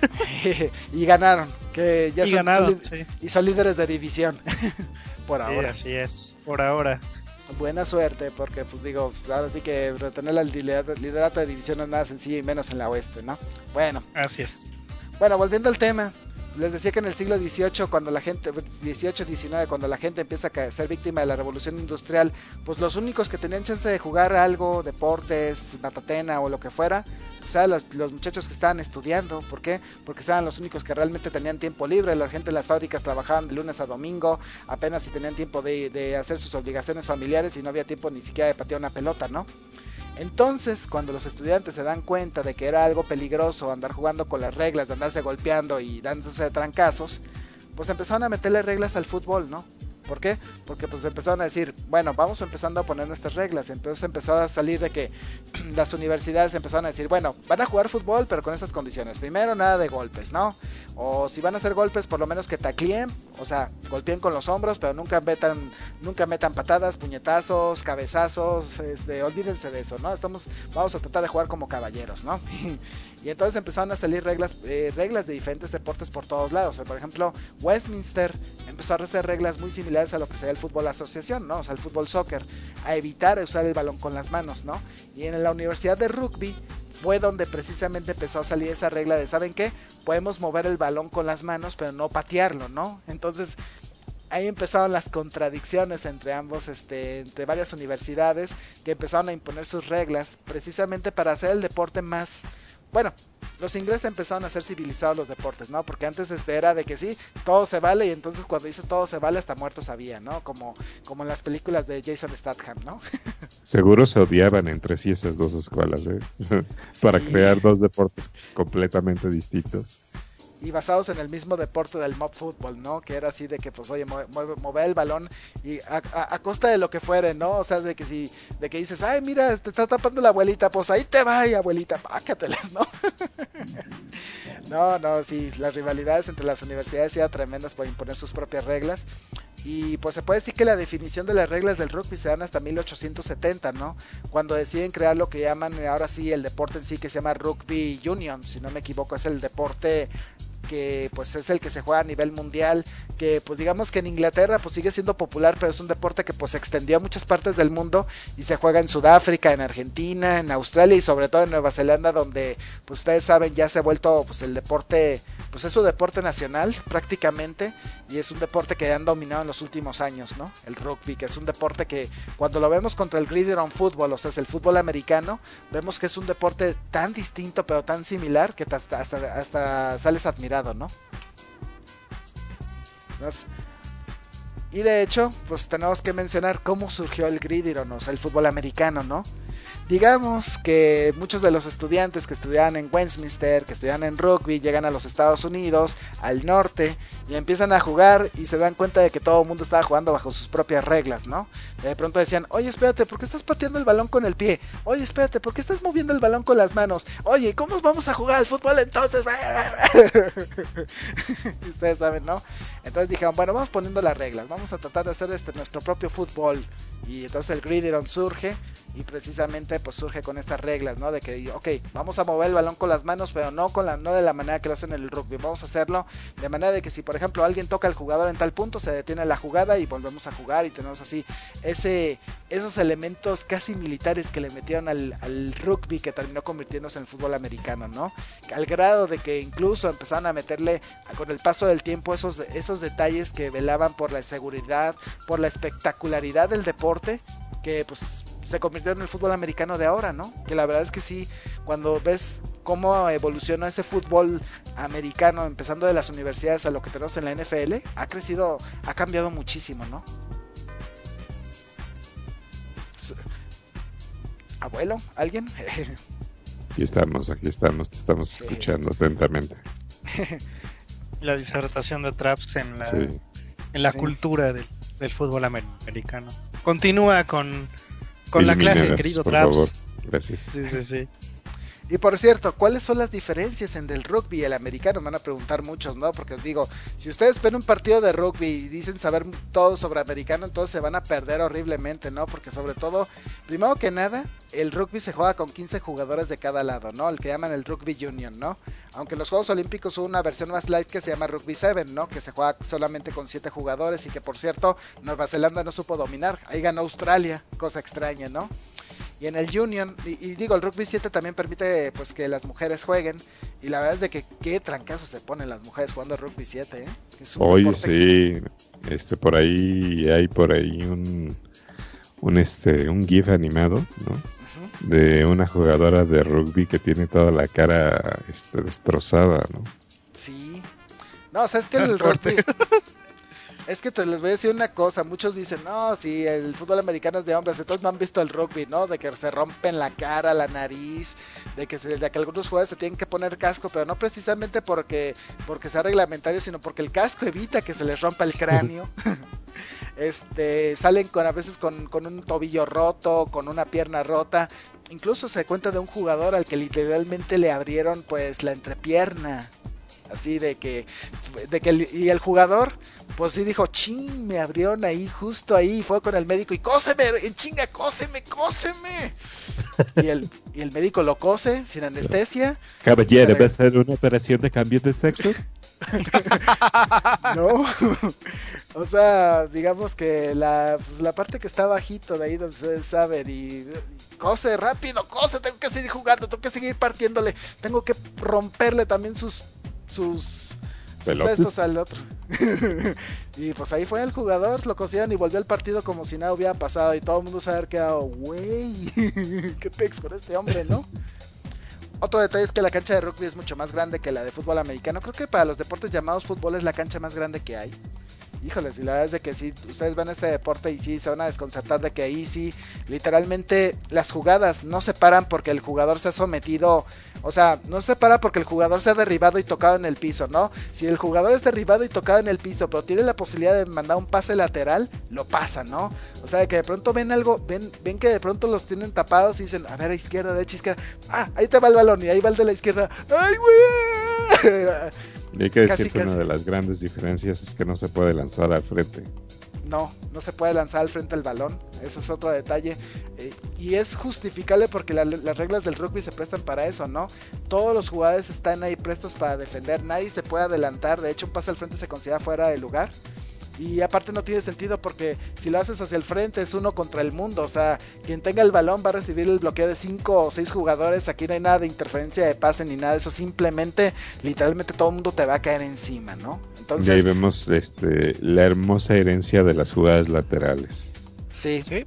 Y ganaron, que ya y son, ganaron, son, sí. Y son líderes de división. Por sí, ahora. Así es, por ahora. Buena suerte, porque pues digo, pues, ahora sí que retener el liderato de división no es nada sencillo y menos en la oeste, ¿no? Bueno. Así es. Bueno, volviendo al tema. Les decía que en el siglo dieciocho, cuando la gente, dieciocho diecinueve, cuando la gente empieza a ser víctima de la revolución industrial, pues los únicos que tenían chance de jugar algo, deportes, matatena o lo que fuera, pues eran los, los muchachos que estaban estudiando. ¿Por qué? Porque eran los únicos que realmente tenían tiempo libre. La gente en las fábricas trabajaban de lunes a domingo, apenas si tenían tiempo de, de hacer sus obligaciones familiares y no había tiempo ni siquiera de patear una pelota, ¿no? Entonces, cuando los estudiantes se dan cuenta de que era algo peligroso andar jugando con las reglas, de andarse golpeando y dándose trancazos, pues empezaron a meterle reglas al fútbol, ¿no? ¿Por qué? Porque pues empezaron a decir, bueno, vamos empezando a poner nuestras reglas. Entonces empezó a salir de que las universidades empezaron a decir, bueno, van a jugar fútbol pero con estas condiciones. Primero, nada de golpes, ¿no? O si van a hacer golpes, por lo menos que tacleen, o sea, golpeen con los hombros, pero nunca metan, nunca metan patadas, puñetazos, cabezazos, este, olvídense de eso, ¿no? Estamos, vamos a tratar de jugar como caballeros, ¿no? Y entonces empezaron a salir reglas, eh, reglas de diferentes deportes por todos lados. O sea, por ejemplo, Westminster empezó a hacer reglas muy similares a lo que sería el fútbol asociación, ¿no? O sea, el fútbol soccer, a evitar usar el balón con las manos, ¿no? Y en la Universidad de Rugby fue donde precisamente empezó a salir esa regla de, ¿saben qué? Podemos mover el balón con las manos, pero no patearlo, ¿no? Entonces ahí empezaron las contradicciones entre ambos, este, entre varias universidades que empezaron a imponer sus reglas precisamente para hacer el deporte más, bueno, los ingleses empezaron a ser civilizados los deportes, ¿no? Porque antes este era de que sí, todo se vale, y entonces cuando dices todo se vale, hasta muertos había, ¿no? Como, como en las películas de Jason Statham, ¿no? Seguro se odiaban entre sí esas dos escuelas, ¿eh? Para Sí. crear dos deportes completamente distintos. Y basados en el mismo deporte del mob fútbol, ¿no? Que era así de que, pues, oye, mueve, mueve el balón y a, a, a costa de lo que fuere, ¿no? O sea, de que si, de que dices, ay, mira, te está tapando la abuelita, pues ahí te va, abuelita, pácatelas, ¿no? No, no, sí, las rivalidades entre las universidades eran tremendas por imponer sus propias reglas. Y pues se puede decir que la definición de las reglas del rugby se dan hasta mil ochocientos setenta, ¿no? Cuando deciden crear lo que llaman ahora sí el deporte en sí, que se llama Rugby Union, si no me equivoco, es el deporte que pues es el que se juega a nivel mundial, que pues digamos que en Inglaterra pues sigue siendo popular, pero es un deporte que pues se extendió a muchas partes del mundo y se juega en Sudáfrica, en Argentina, en Australia y sobre todo en Nueva Zelanda, donde pues ustedes saben ya se ha vuelto pues el deporte, pues es su deporte nacional prácticamente, y es un deporte que han dominado en los últimos años, ¿no? El rugby, que es un deporte que cuando lo vemos contra el gridiron football, o sea, es el fútbol americano, vemos que es un deporte tan distinto pero tan similar que hasta, hasta, hasta sales admirado, ¿no? Entonces, y de hecho, pues tenemos que mencionar cómo surgió el gridiron, o sea, el fútbol americano, ¿no? Digamos que muchos de los estudiantes que estudiaban en Westminster, que estudiaban en rugby, llegan a los Estados Unidos, al norte, y empiezan a jugar y se dan cuenta de que todo el mundo estaba jugando bajo sus propias reglas, ¿no? De pronto decían, oye, espérate, ¿por qué estás pateando el balón con el pie? Oye, espérate, ¿por qué estás moviendo el balón con las manos? Oye, ¿cómo vamos a jugar al fútbol entonces? Ustedes saben, ¿no? Entonces dijeron, bueno, vamos poniendo las reglas, vamos a tratar de hacer este nuestro propio fútbol. Y entonces el gridiron surge, y precisamente pues surge con estas reglas, ¿no? De que, ok, vamos a mover el balón con las manos, pero no con la, no de la manera que lo hacen en el rugby. Vamos a hacerlo de manera de que si por ejemplo alguien toca al jugador en tal punto, se detiene la jugada y volvemos a jugar, y tenemos así ese, esos elementos casi militares que le metieron al, al rugby, que terminó convirtiéndose en el fútbol americano, ¿no? Al grado de que incluso empezaron a meterle con el paso del tiempo esos, esos detalles que velaban por la seguridad, por la espectacularidad del deporte, que pues se convirtió en el fútbol americano de ahora, ¿no? Que la verdad es que sí, cuando ves cómo evoluciona ese fútbol americano, empezando de las universidades a lo que tenemos en la N F L, ha crecido, ha cambiado muchísimo, ¿no? Abuelo, ¿alguien? Aquí estamos, aquí estamos, te estamos escuchando atentamente. La disertación de Traps en la, Sí. en la Sí. cultura del, del fútbol americano. Continúa con, con la Ilumínanos, clase, querido por Traps. favor. Gracias. Sí, sí, sí. Y por cierto, ¿cuáles son las diferencias entre el rugby y el americano? Me van a preguntar muchos, ¿no? Porque os digo, si ustedes ven un partido de rugby y dicen saber todo sobre americano, entonces se van a perder horriblemente, ¿no? Porque sobre todo, primero que nada, el rugby se juega con quince jugadores de cada lado, ¿no? El que llaman el Rugby Union, ¿no? Aunque en los Juegos Olímpicos hubo una versión más light que se llama Rugby siete, ¿no? Que se juega solamente con siete jugadores y que, por cierto, Nueva Zelanda no supo dominar. Ahí ganó Australia, cosa extraña, ¿no? Y en el Union, y, y digo, el Rugby siete también permite pues que las mujeres jueguen. Y la verdad es de que qué trancazos se ponen las mujeres jugando al Rugby siete, ¿eh? Es un Oye, deporte sí, este, por ahí hay por ahí un, un, este, un GIF animado, ¿no? Ujú. De una jugadora de rugby que tiene toda la cara, este, destrozada, ¿no? Sí. No, o sea, es que el rugby... Es que te les voy a decir una cosa, muchos dicen, no, si el fútbol americano es de hombres, entonces no han visto el rugby, ¿no? De que se rompen la cara, la nariz, de que, se, de que algunos jugadores se tienen que poner casco, pero no precisamente porque, porque sea reglamentario, sino porque el casco evita que se les rompa el cráneo. este Salen con a veces con, con un tobillo roto, con una pierna rota. Incluso se cuenta de un jugador al que literalmente le abrieron pues la entrepierna. Así de que, de que el, y el jugador, pues sí dijo, ching, me abrieron ahí, justo ahí, y fue con el médico y cóseme, chinga, cóseme, cóseme. Y el, y el médico lo cose sin anestesia. Caballero, Se ¿va a hacer una operación de cambio de sexo? No, o sea, digamos que la, pues, la parte que está bajito de ahí donde ustedes saben, y cose rápido, cose, tengo que seguir jugando, tengo que seguir partiéndole, tengo que romperle también sus sus, sus Pelotes. bestos al otro. Y pues ahí fue el jugador, lo cosieron y volvió al partido como si nada hubiera pasado, y todo el mundo se había quedado, güey, qué pex con este hombre, ¿no? otro detalle es que la cancha de rugby es mucho más grande que la de fútbol americano. Creo que para los deportes llamados fútbol es la cancha más grande que hay. Híjoles, y la verdad es de que sí, ustedes ven este deporte y sí se van a desconcertar de que ahí sí, literalmente las jugadas no se paran porque el jugador se ha sometido, o sea, no se para porque el jugador se ha derribado y tocado en el piso, ¿no? Si el jugador es derribado y tocado en el piso, pero tiene la posibilidad de mandar un pase lateral, lo pasa, ¿no? O sea, que de pronto ven algo, ven, ven que de pronto los tienen tapados y dicen, a ver, izquierda, derecha, izquierda, ah, ahí te va el balón y ahí va el de la izquierda, ¡ay, güey! Y hay que decir Casi, que casi. una de las grandes diferencias es que no se puede lanzar al frente. No, no se puede lanzar al frente el balón, eso es otro detalle, eh, y es justificable porque la, las reglas del rugby se prestan para eso, ¿no? Todos los jugadores están ahí prestos para defender, nadie se puede adelantar, de hecho un pase al frente se considera fuera de lugar. Y aparte no tiene sentido porque si lo haces hacia el frente es uno contra el mundo. O sea, quien tenga el balón va a recibir el bloqueo de cinco o seis jugadores. Aquí no hay nada de interferencia de pase ni nada de eso. Simplemente, literalmente todo el mundo te va a caer encima, ¿no? Entonces, y ahí vemos este, la hermosa herencia de las jugadas laterales. Sí, ¿Sí?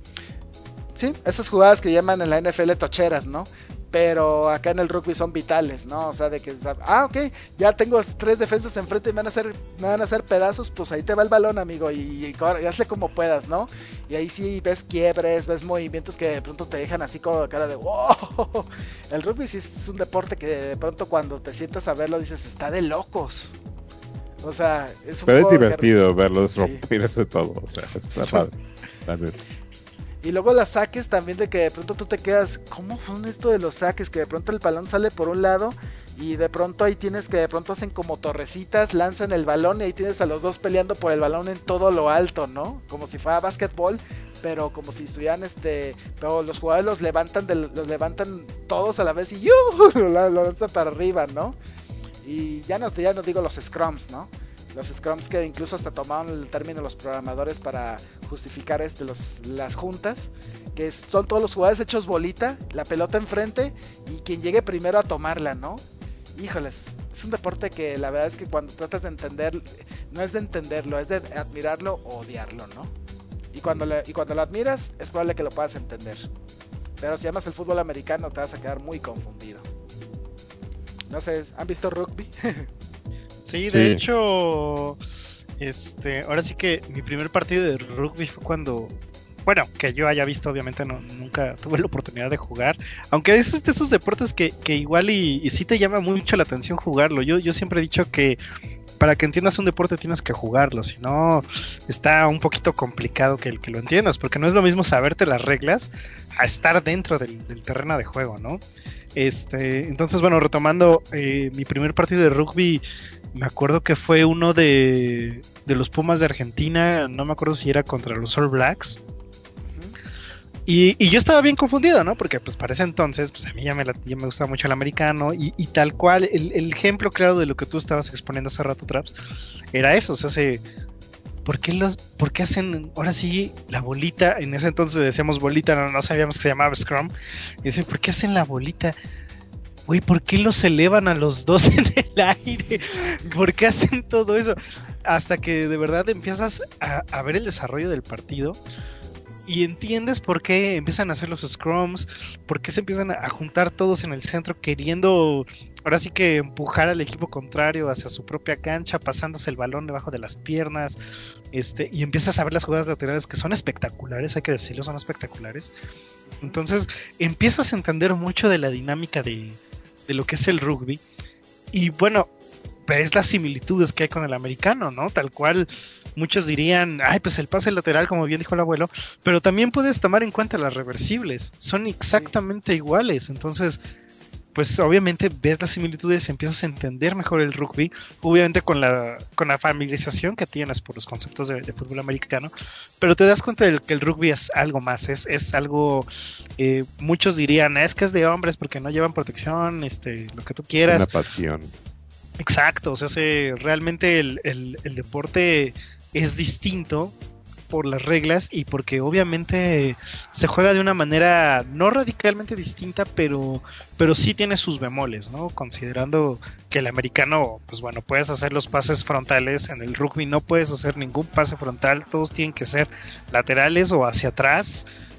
sí, esas jugadas que llaman en la N F L tocheras, ¿no? Pero acá en el rugby son vitales, ¿no? O sea, de que, ah, ok, ya tengo tres defensas enfrente y me van a hacer, me van a hacer pedazos, pues ahí te va el balón, amigo, y, y, y hazle como puedas, ¿no? Y ahí sí ves quiebres, ves movimientos que de pronto te dejan así con la cara de wow. El rugby sí es un deporte que de pronto cuando te sientas a verlo dices, está de locos. O sea, es un Pero es juego divertido que... verlos sí. romperse todo, o sea, está padre. padre. Y luego los saques también de que de pronto tú te quedas, ¿cómo son esto de los saques? Que de pronto el balón sale por un lado y de pronto ahí tienes que de pronto hacen como torrecitas, lanzan el balón y ahí tienes a los dos peleando por el balón en todo lo alto, ¿no? Como si fuera básquetbol, pero como si estuvieran este, pero los jugadores los levantan, de, los levantan todos a la vez y ¡yu! Lo, lo lanzan para arriba, ¿no? Y ya no, ya no digo los scrums, ¿no? Los scrums que incluso hasta tomaron el término los programadores para justificar este, los, las juntas, que son todos los jugadores hechos bolita, la pelota enfrente y quien llegue primero a tomarla, ¿no? Híjoles, es un deporte que la verdad es que cuando tratas de entender, no es de entenderlo, es de admirarlo o odiarlo, ¿no? Y cuando, le, y cuando lo admiras, es probable que lo puedas entender. Pero si amas el fútbol americano, te vas a quedar muy confundido. No sé, ¿han visto rugby? Sí, de Sí. hecho, este, ahora sí que mi primer partido de rugby fue cuando, bueno, que yo haya visto, obviamente no, nunca tuve la oportunidad de jugar, aunque es de esos deportes que, que igual y, y sí te llama mucho la atención jugarlo. Yo, yo siempre he dicho que para que entiendas un deporte tienes que jugarlo, si no está un poquito complicado que, que lo entiendas, porque no es lo mismo saberte las reglas a estar dentro del, del terreno de juego, ¿no? Este, entonces, bueno, retomando eh, mi primer partido de rugby, me acuerdo que fue uno de, de los Pumas de Argentina, no me acuerdo si era contra los All Blacks. Y, y yo estaba bien confundido, ¿no? Porque pues para ese entonces, pues a mí ya me, la, ya me gustaba mucho el americano y, y tal cual, el, el ejemplo claro de lo que tú estabas exponiendo hace rato, Traps, era eso, o sea, se, ¿por qué los, por qué hacen, ahora sí, la bolita? En ese entonces decíamos bolita, no, no sabíamos que se llamaba Scrum, y decían, ¿por qué hacen la bolita? Güey, ¿por qué los elevan a los dos en el aire? ¿Por qué hacen todo eso? Hasta que de verdad empiezas a, a ver el desarrollo del partido y entiendes por qué empiezan a hacer los scrums, por qué se empiezan a juntar todos en el centro queriendo, ahora sí que empujar al equipo contrario hacia su propia cancha, pasándose el balón debajo de las piernas, este, y empiezas a ver las jugadas laterales que son espectaculares, hay que decirlo, son espectaculares. Entonces empiezas a entender mucho de la dinámica de, de lo que es el rugby y bueno, ves las similitudes que hay con el americano, ¿no? Tal cual muchos dirían, ay, pues el pase lateral, como bien dijo el abuelo, pero también puedes tomar en cuenta las reversibles, son exactamente sí. iguales, entonces pues obviamente ves las similitudes, empiezas a entender mejor el rugby, obviamente con la con la familiarización que tienes por los conceptos de, de fútbol americano, pero te das cuenta de que el rugby es algo más, es, es algo, eh, muchos dirían, es que es de hombres porque no llevan protección, este, lo que tú quieras. Es una pasión. Exacto, o sea, se, realmente el, el, el deporte es distinto por las reglas y porque obviamente se juega de una manera no radicalmente distinta, pero pero sí tiene sus bemoles, ¿no? Considerando que el americano, pues bueno, puedes hacer los pases frontales, en el rugby no puedes hacer ningún pase frontal, todos tienen que ser laterales o hacia atrás,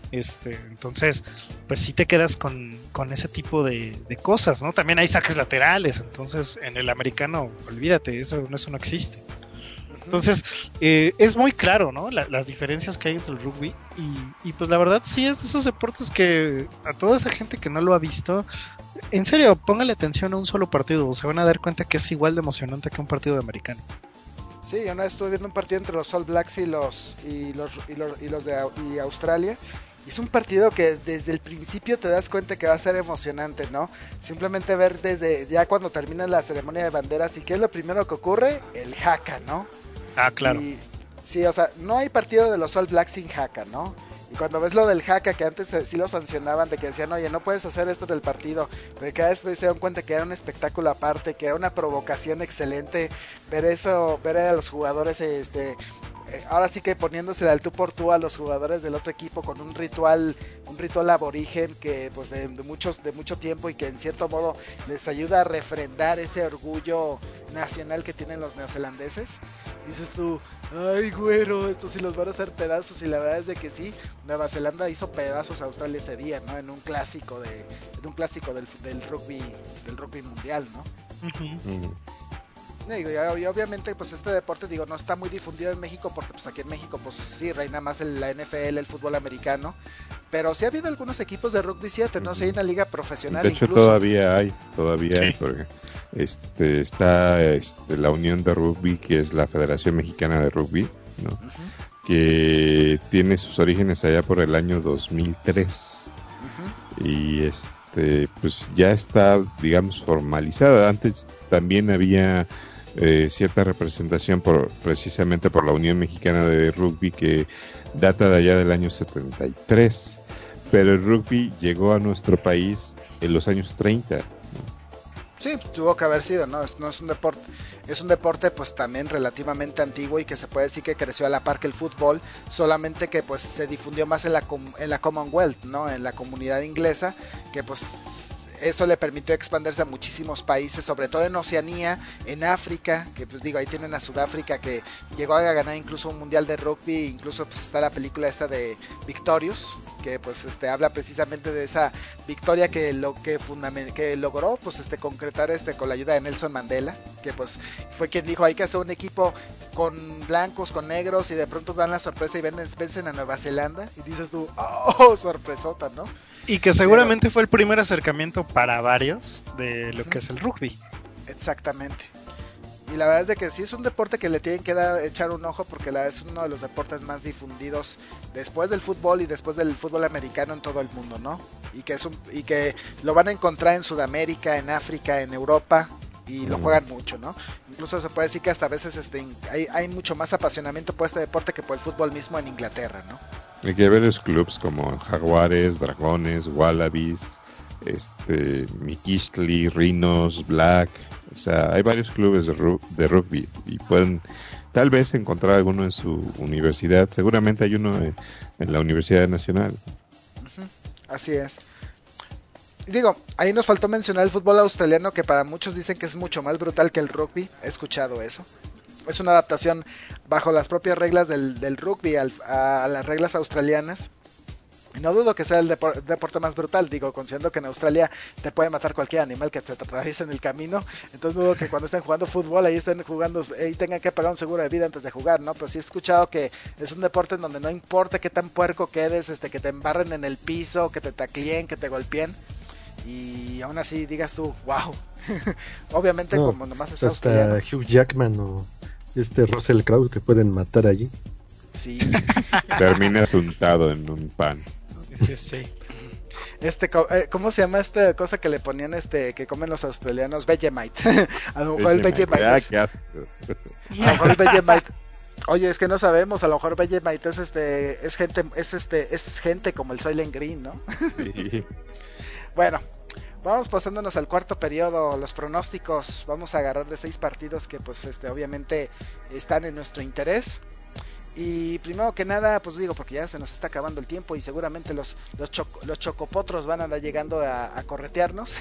Este, entonces, pues sí te quedas con, con ese tipo de, de cosas, ¿no? También hay saques laterales, entonces en el americano, olvídate, eso, eso no existe. Entonces, eh, es muy claro, ¿no? La, las diferencias que hay entre el rugby y, y pues la verdad sí es de esos deportes que a toda esa gente que no lo ha visto, en serio, póngale atención a un solo partido, se van a dar cuenta que es igual de emocionante que un partido de americano. Sí, yo una vez estuve viendo un partido entre los All Blacks y los y los y los, y los de y Australia. Y es un partido que desde el principio te das cuenta que va a ser emocionante, ¿no? Simplemente ver desde ya cuando termina la ceremonia de banderas y qué es lo primero que ocurre, el haka, ¿no? Ah, claro. Y, sí, o sea, no hay partido de los All Blacks sin haka, ¿no? Y cuando ves lo del haka, que antes sí lo sancionaban, de que decían, oye, no puedes hacer esto del partido, pero cada vez se dan cuenta que era un espectáculo aparte, que era una provocación excelente, ver eso, ver a los jugadores, este, ahora sí que poniéndose al tú por tú a los jugadores del otro equipo con un ritual, un ritual aborigen que pues de, de muchos, de mucho tiempo y que en cierto modo les ayuda a refrendar ese orgullo nacional que tienen los neozelandeses. Dices tú, ay güero, estos sí los van a hacer pedazos, y la verdad es de que sí, Nueva Zelanda hizo pedazos a Australia ese día, ¿no? En un clásico de, en un clásico del, del rugby, del rugby mundial, ¿no? Uh-huh. Uh-huh. Digo, y obviamente pues este deporte, digo, no está muy difundido en México porque pues aquí en México pues sí reina más el, la N F L, el fútbol americano, pero sí ha habido algunos equipos de rugby siete, no sé, hay una liga profesional. De hecho incluso. todavía hay, todavía hay, porque este, está este, la Unión de Rugby, que es la Federación Mexicana de Rugby, ¿no? Uh-huh. Que tiene sus orígenes allá por el año dos mil tres, uh-huh. Y este pues ya está, digamos, formalizada. Antes también había Eh, cierta representación por precisamente por la Unión Mexicana de Rugby, que data de allá del año setenta y tres, pero el rugby llegó a nuestro país en los años treinta, ¿no? Sí, tuvo que haber sido, ¿no? Es, no es un deporte, es un deporte pues también relativamente antiguo y que se puede decir que creció a la par que el fútbol, solamente que pues se difundió más en la, en la Commonwealth, ¿no? En la comunidad inglesa, que pues eso le permitió expandirse a muchísimos países, sobre todo en Oceanía, en África, que pues digo, ahí tienen a Sudáfrica, que llegó a ganar incluso un mundial de rugby, incluso pues está la película esta de Victorious, que pues este habla precisamente de esa victoria que lo que fundament- que logró pues este concretar este con la ayuda de Nelson Mandela, que pues fue quien dijo, hay que hacer un equipo con blancos, con negros, y de pronto dan la sorpresa y ven, vencen a Nueva Zelanda, y dices tú, oh, sorpresota, ¿no? Y que seguramente Pero, fue el primer acercamiento para varios de lo uh-huh. que es el rugby. Exactamente. Y la verdad es de que sí es un deporte que le tienen que dar, echar un ojo, porque la es uno de los deportes más difundidos después del fútbol y después del fútbol americano en todo el mundo, ¿no? Y que es un, y que lo van a encontrar en Sudamérica, en África, en Europa, y lo juegan mucho, ¿no? Incluso se puede decir que hasta a veces este, hay, hay mucho más apasionamiento por este deporte que por el fútbol mismo en Inglaterra, ¿no? Hay que ver los clubs como Jaguares, Dragones, Wallabies, este, Miquistli, Rhinos, Black. O sea, hay varios clubes de, ru- de rugby y pueden tal vez encontrar alguno en su universidad. Seguramente hay uno en, en la Universidad Nacional. Uh-huh. Así es. Digo, ahí nos faltó mencionar el fútbol australiano, que para muchos dicen que es mucho más brutal que el rugby. He escuchado eso. Es una adaptación bajo las propias reglas del, del rugby al, a, a las reglas australianas. Y no dudo que sea el depor- deporte más brutal, digo, considerando que en Australia te puede matar cualquier animal que te, te atraviese en el camino. Entonces dudo que cuando estén jugando fútbol ahí estén jugando, ahí tengan que pagar un seguro de vida antes de jugar, ¿no? Pero sí he escuchado que es un deporte en donde no importa qué tan puerco quedes, este, que te embarren en el piso, que te tacleen, que te golpeen, y aún así digas tú, wow. Obviamente no, como nomás es hasta australiano. Hugh Jackman o este Russell Crowe te pueden matar allí. Sí. Terminas untado en un pan. Sí, sí. Este, ¿cómo se llama esta cosa que le ponían este que comen los australianos? Vegemite. A lo mejor el Vegemite. Ah, Es, qué asco. a lo mejor el Vegemite. Oye, es que no sabemos, a lo mejor Vegemite es este, es gente, es este, es gente como el Soylent Green, ¿no? Sí. Bueno, vamos pasándonos al cuarto periodo, los pronósticos. Vamos a agarrar de seis partidos que pues este obviamente están en nuestro interés. Y primero que nada, pues digo, porque ya se nos está acabando el tiempo y seguramente los los, choco, los chocopotros van a andar llegando a, a corretearnos.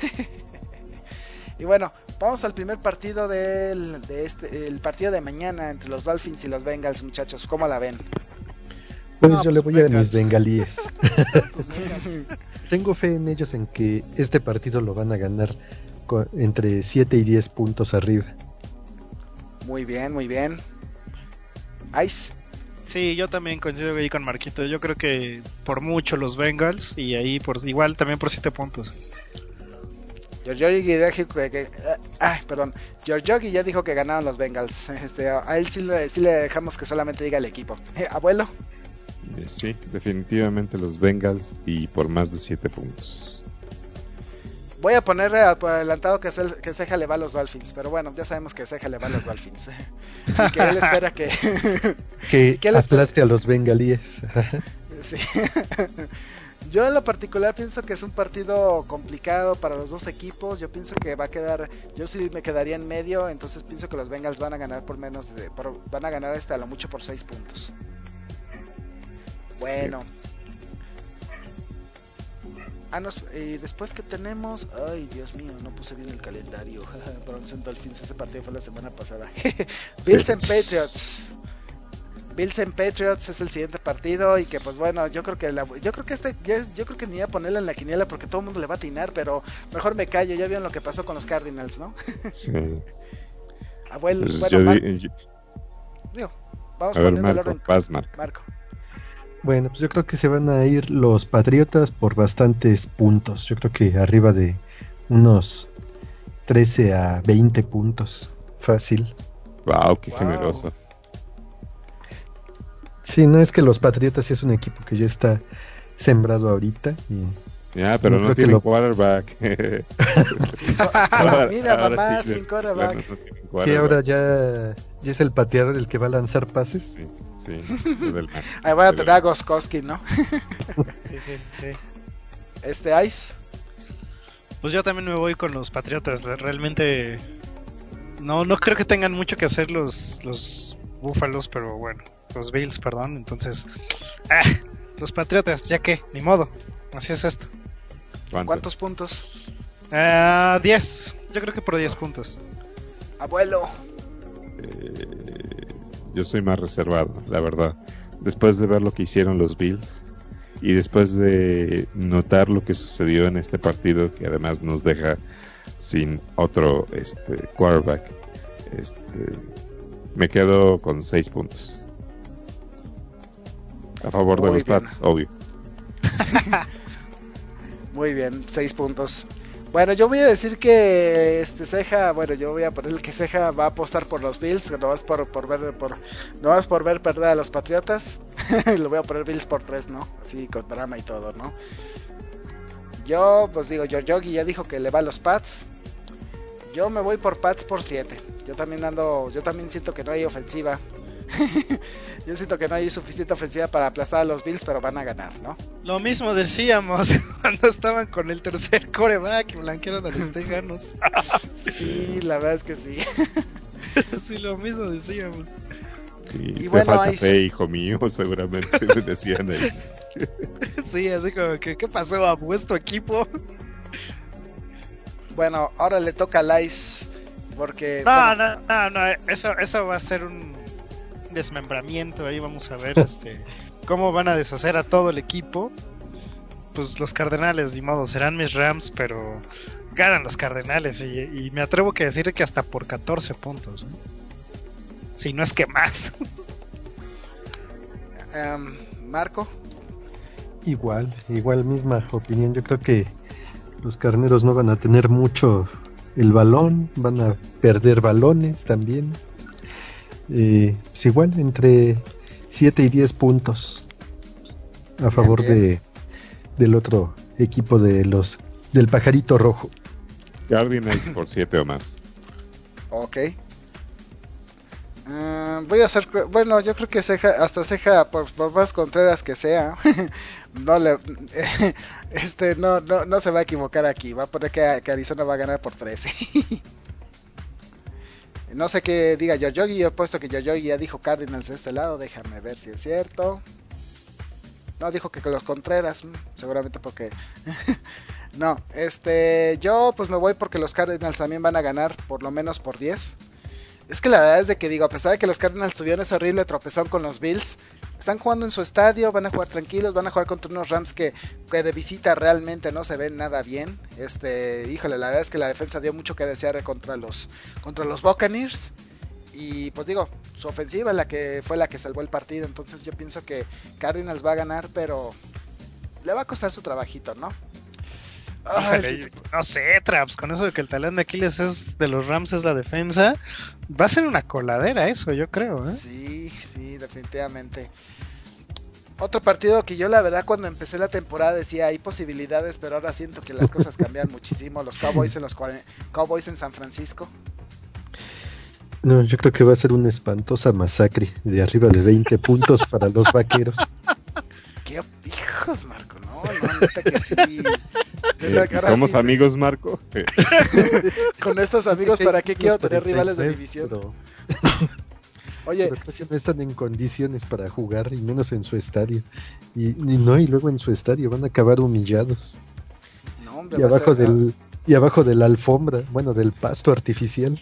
Y bueno, vamos al primer partido del de este, el partido de mañana entre los Dolphins y los Bengals, muchachos. ¿Cómo la ven? Pues no, yo pues le voy Bengals. a mis bengalíes. tus Bengals. Tengo fe en ellos en que este partido lo van a ganar co- entre siete y diez puntos arriba. Muy bien, muy bien. Ice. Sí, yo también coincido ahí con Marquito. Yo creo que por mucho los Bengals y ahí por igual también por siete puntos. Giorgiogi dijo que, que ay, perdón. Giorgiogi ya dijo que ganaron los Bengals. Este, a él sí le, sí le dejamos que solamente diga el equipo. Eh, abuelo. Eh, Sí, definitivamente los Bengals y por más de siete puntos. Voy a poner eh, por adelantado que, Se- que Ceja le va a los Dolphins, pero bueno, ya sabemos que Ceja le va a los Dolphins. Y que él espera que... Que ¿Qué les- aplaste a los bengalíes. Sí. Yo en lo particular pienso que es un partido complicado para los dos equipos. Yo pienso que va a quedar, yo sí me quedaría en medio, entonces pienso que los Bengals van a ganar por menos de, por- van a ganar hasta lo mucho por seis puntos. Bueno. Ah, nos, y después que tenemos, ay Dios mío, no puse bien el calendario. Browns and Dolphins, ese partido fue la semana pasada. Bills and Patriots. Bills and Patriots es el siguiente partido y que pues bueno, yo creo que la, yo creo que este ya- yo creo que ni voy a ponerle en la quiniela porque todo el mundo le va a atinar, pero mejor me callo, ya vieron lo que pasó con los Cardinals, ¿no? Sí. Abuelo, Pues bueno, yo Mar- di- yo- digo, vamos a ver, poniendo el Marco, orden. paz, Marco. Marco. Bueno, pues yo creo que se van a ir los Patriotas por bastantes puntos. Yo creo que arriba de unos trece a veinte puntos. Fácil. Wow, qué Wow. generoso. Sí, no es que los Patriotas es un equipo que ya está sembrado ahorita y Ya, pero No no, creo que tienen lo- quarterback. Sin co- Ahora- Mira, ahora mamá, sí, sin bueno, quarterback. no tienen que quarterback. ahora ya, ya es el pateador el que va a lanzar pases. Sí, sí. lo del- Ahí voy a lo tener del- a Goskowski, ¿no? Sí, sí, sí. Este Ice. Pues yo también me voy con los Patriotas. Realmente no, no creo que tengan mucho que hacer los, los Búfalos, pero bueno, los Bills, perdón. Entonces, ah, los Patriotas, ya que, ni modo. Así es esto. ¿Cuánto? ¿Cuántos puntos? Ah, diez. Yo creo que por diez puntos. Abuelo. Eh, yo soy más reservado, la verdad. Después de ver lo que hicieron los Bills y después de notar lo que sucedió en este partido, que además nos deja sin otro este quarterback, este, me quedo con seis puntos. A favor de Muy los bien. Pats, obvio. Muy bien, seis puntos. Bueno, yo voy a decir que este Ceja, bueno, yo voy a poner que Ceja va a apostar por los Bills, nomás por, por ver por nomás por ver perder a los Patriotas. Lo voy a poner Bills por tres, ¿no? Así con drama y todo, ¿no? Yo, pues digo, Giorgiogi ya dijo que le va a los Pats. Yo me voy por Pats por siete. Yo también ando, yo también siento que no hay ofensiva. Yo siento que no hay suficiente ofensiva para aplastar a los Bills, pero van a ganar, ¿no? Lo mismo decíamos cuando estaban con el tercer coreback y blanquearon a los Tejanos. Sí, la verdad es que sí. Sí, lo mismo decíamos. Y, Y te bueno, falta ahí fe, se- hijo mío, seguramente me decían ahí. Sí, así como que, ¿qué pasó a vuestro equipo? Bueno, ahora le toca a Lice. Porque. No, bueno, no, no, no, eso, eso va a ser un desmembramiento. Ahí vamos a ver este cómo van a deshacer a todo el equipo. Pues los Cardenales, ni modo, serán mis Rams, pero ganan los Cardenales. Y, y me atrevo que decir que hasta por catorce puntos, ¿no? Si no es que más. em, Marco. Igual, igual misma opinión. Yo creo que los carneros no van a tener mucho el balón, van a perder balones también. Eh, pues igual, entre siete y diez puntos a favor bien. de del otro equipo de los del pajarito rojo. Cardinals por siete o más. Ok. Em, voy a hacer. Bueno, yo creo que Ceja, hasta Ceja, por, por más contreras que sea, no le. Este, no, no, no se va a equivocar aquí. Va a poner que, que Arizona va a ganar por trece. No sé qué diga Giorgiogi. Yo he puesto que Giorgiogi ya dijo Cardinals de este lado. Déjame ver si es cierto. No, dijo que con los Contreras. mm, Seguramente porque. No, este. Yo pues me voy porque los Cardinals también van a ganar por lo menos por diez. Es que la verdad es de que digo, a pesar de que los Cardinals tuvieron ese horrible tropezón con los Bills, están jugando en su estadio, van a jugar tranquilos, van a jugar contra unos Rams que, que de visita realmente no se ven nada bien. Este, híjole, la verdad es que la defensa dio mucho que desear contra los, contra los Buccaneers. Y pues digo, su ofensiva la que fue la que salvó el partido. Entonces yo pienso que Cardinals va a ganar, pero le va a costar su trabajito, ¿no? Híjole, no sé, Traps, con eso de que el talón de Aquiles es de los Rams es la defensa, va a ser una coladera eso, yo creo, ¿eh? Sí, sí, definitivamente. Otro partido que yo la verdad cuando empecé la temporada decía hay posibilidades, pero ahora siento que las cosas cambian muchísimo. Los Cowboys en los Cowboys en San Francisco. No, yo creo que va a ser una espantosa masacre de arriba de veinte puntos para los Vaqueros. Qué hijos, Marco, no, no, neta que sí. Eh, ¿Somos sí, amigos, Marco? Con estos amigos, ¿para qué quiero tener rivales de división? Pero... Oye, pero si no están en condiciones para jugar, y menos en su estadio. Y, y no, y luego en su estadio van a acabar humillados. No, hombre, y abajo ser, del, y abajo de la alfombra, bueno, del pasto artificial.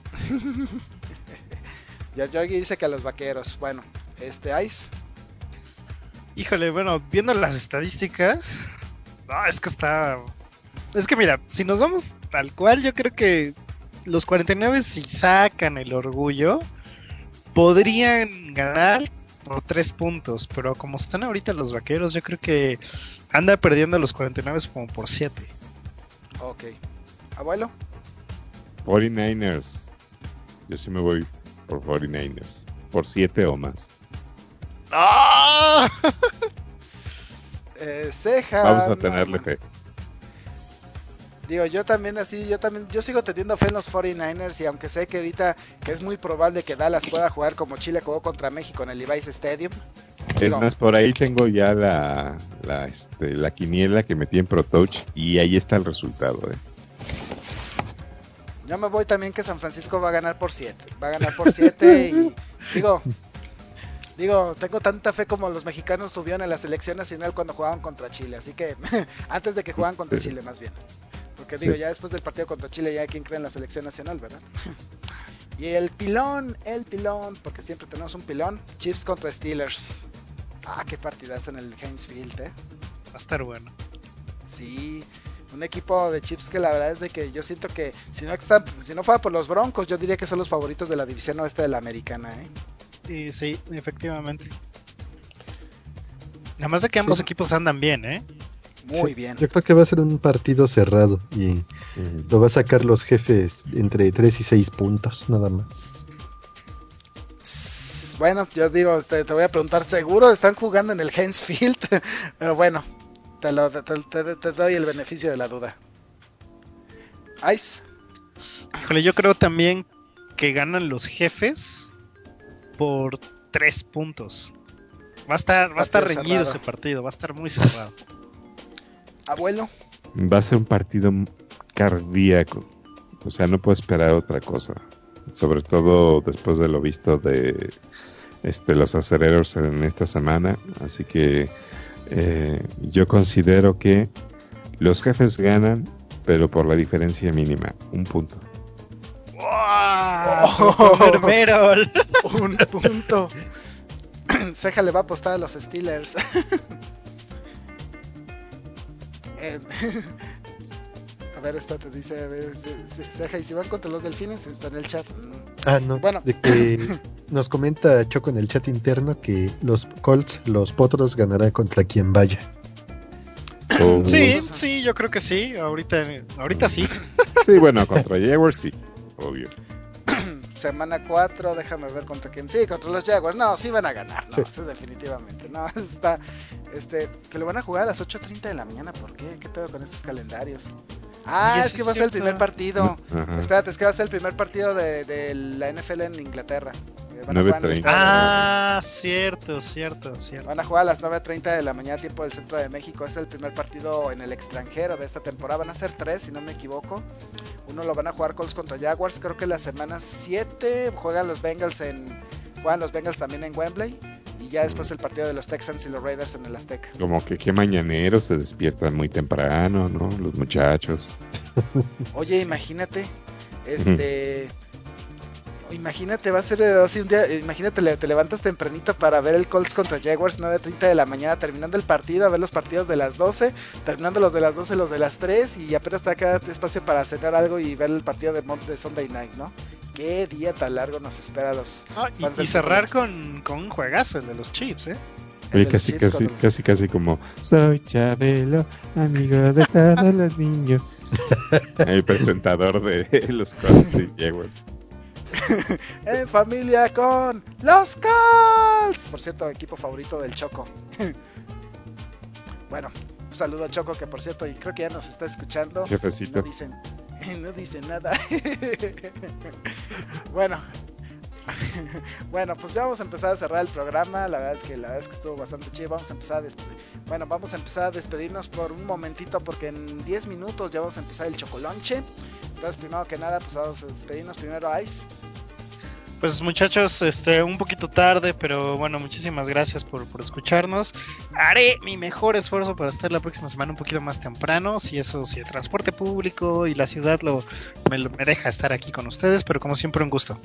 Georgie dice que a los Vaqueros. Bueno, este Ice. Híjole, bueno, viendo las estadísticas, no, es que está... Es que mira, si nos vamos tal cual, yo creo que los cuarenta y nueve, si sacan el orgullo, podrían ganar por tres puntos, pero como están ahorita los Vaqueros, yo creo que anda perdiendo los cuarenta y nueve como por siete. Ok. ¿Abuelo? cuarenta y nueve ers. Yo sí me voy por cuarenta y nueve ers. Por siete o más. ¡Ah! eh, ceja. Vamos a tenerle no, fe. Digo, yo también así, yo también, yo sigo teniendo fe en los cuarenta y nueve ers y aunque sé que ahorita que es muy probable que Dallas pueda jugar como Chile jugó contra México en el Levi's Stadium. Es digo, más, por ahí tengo ya la, la, este, la quiniela que metí en ProTouch y ahí está el resultado, eh. Yo me voy también que San Francisco va a ganar por siete, va a ganar por siete y digo... Digo, tengo tanta fe como los mexicanos tuvieron en la selección nacional cuando jugaban contra Chile, así que antes de que jugaban contra Chile más bien. Porque digo, sí. Ya después del partido contra Chile ya hay quien cree en la selección nacional, ¿verdad? Y el pilón, el pilón, porque siempre tenemos un pilón, Chiefs contra Steelers. Ah, qué partidazo en el Heinz Field, ¿eh? Va a estar bueno. Sí, un equipo de Chiefs que la verdad es de que yo siento que si no, están, si no fuera por los Broncos, yo diría que son los favoritos de la división oeste de la americana, ¿eh? Sí, sí, efectivamente. Nada más de que ambos sí. equipos andan bien, ¿eh? Muy sí, bien. Yo creo que va a ser un partido cerrado y uh-huh. lo va a sacar los jefes entre tres y seis puntos, nada más. Bueno, yo digo, te, te voy a preguntar, ¿seguro están jugando en el Heinz Field? Pero bueno, te, lo, te, te, te doy el beneficio de la duda. Ice. Híjole, yo creo también que ganan los jefes por tres puntos. Va a estar, va a estar reñido cerrado. Ese partido, va a estar muy cerrado. Abuelo. Va a ser un partido cardíaco. O sea, no puedo esperar otra cosa. Sobre todo después de lo visto de este, los acereros en esta semana. Así que eh, yo considero que los jefes ganan, pero por la diferencia mínima, un punto. ¡Oh! Un punto. Ceja le va a apostar a los Steelers. eh, a ver, espérate, dice a ver, Ceja, y si van contra los Delfines, está en el chat. Ah, no. Bueno, de que nos comenta Choco en el chat interno que los Colts, los Potros ganarán contra quien vaya. Oh. Sí, sí, yo creo que sí. Ahorita, ahorita sí. Sí, bueno, contra Jaguars sí. Obvio. Semana cuatro, déjame ver contra quién. Sí, contra los Jaguars. No, sí van a ganar. No, sí. Eso definitivamente. No, está. Este, que lo van a jugar a las ocho treinta de la mañana. ¿Por qué? ¿Qué pedo con estos calendarios? Ah, es que va a ser el primer partido. Ajá. Espérate, es que va a ser el primer partido de, de la N F L en Inglaterra. nueve treinta. Ah, cierto, cierto, cierto. Van a jugar a las nueve treinta de la mañana, tiempo del centro de México. Es el primer partido en el extranjero de esta temporada. Van a ser tres, si no me equivoco. Uno lo van a jugar Colts contra Jaguars. Creo que la semana siete juegan los Bengals en juegan los Bengals también en Wembley. Y ya después el partido de los Texans y los Raiders en el Azteca. Como que qué mañaneros, se despiertan muy temprano, ¿no? Los muchachos. Oye, imagínate, este... Imagínate, va a ser así un día, imagínate, te levantas tempranito para ver el Colts contra Jaguars, nueve treinta de la mañana, terminando el partido, a ver los partidos de las doce, terminando los de las doce, los de las tres, y apenas te queda espacio para cenar algo y ver el partido de, de Sunday Night, ¿no? Qué día tan largo nos espera a los ah, y, y cerrar con, con un juegazo, el de los Chiefs, ¿eh? Oye, casi, casi, los... casi, casi como soy Chabelo, amigo de todos los niños. El presentador de los Colts y Jaguars. En familia con los Colts. Por cierto, equipo favorito del Choco. Bueno, un saludo a Choco, que por cierto, y creo que ya nos está escuchando. Jefecito. No dicen, no dicen nada. Bueno. Bueno, pues ya vamos a empezar a cerrar el programa. La verdad es que la verdad es que estuvo bastante chido. Vamos a empezar a despedir. Bueno, vamos a empezar a despedirnos por un momentito, porque en diez minutos ya vamos a empezar el Chocolonche. Entonces, primero que nada, pues vamos a despedirnos primero a Ice. Pues muchachos, este, un poquito tarde, pero bueno, muchísimas gracias por, por escucharnos. Haré mi mejor esfuerzo para estar la próxima semana un poquito más temprano, si eso, si el transporte público y la ciudad lo me, me deja estar aquí con ustedes, pero como siempre un gusto.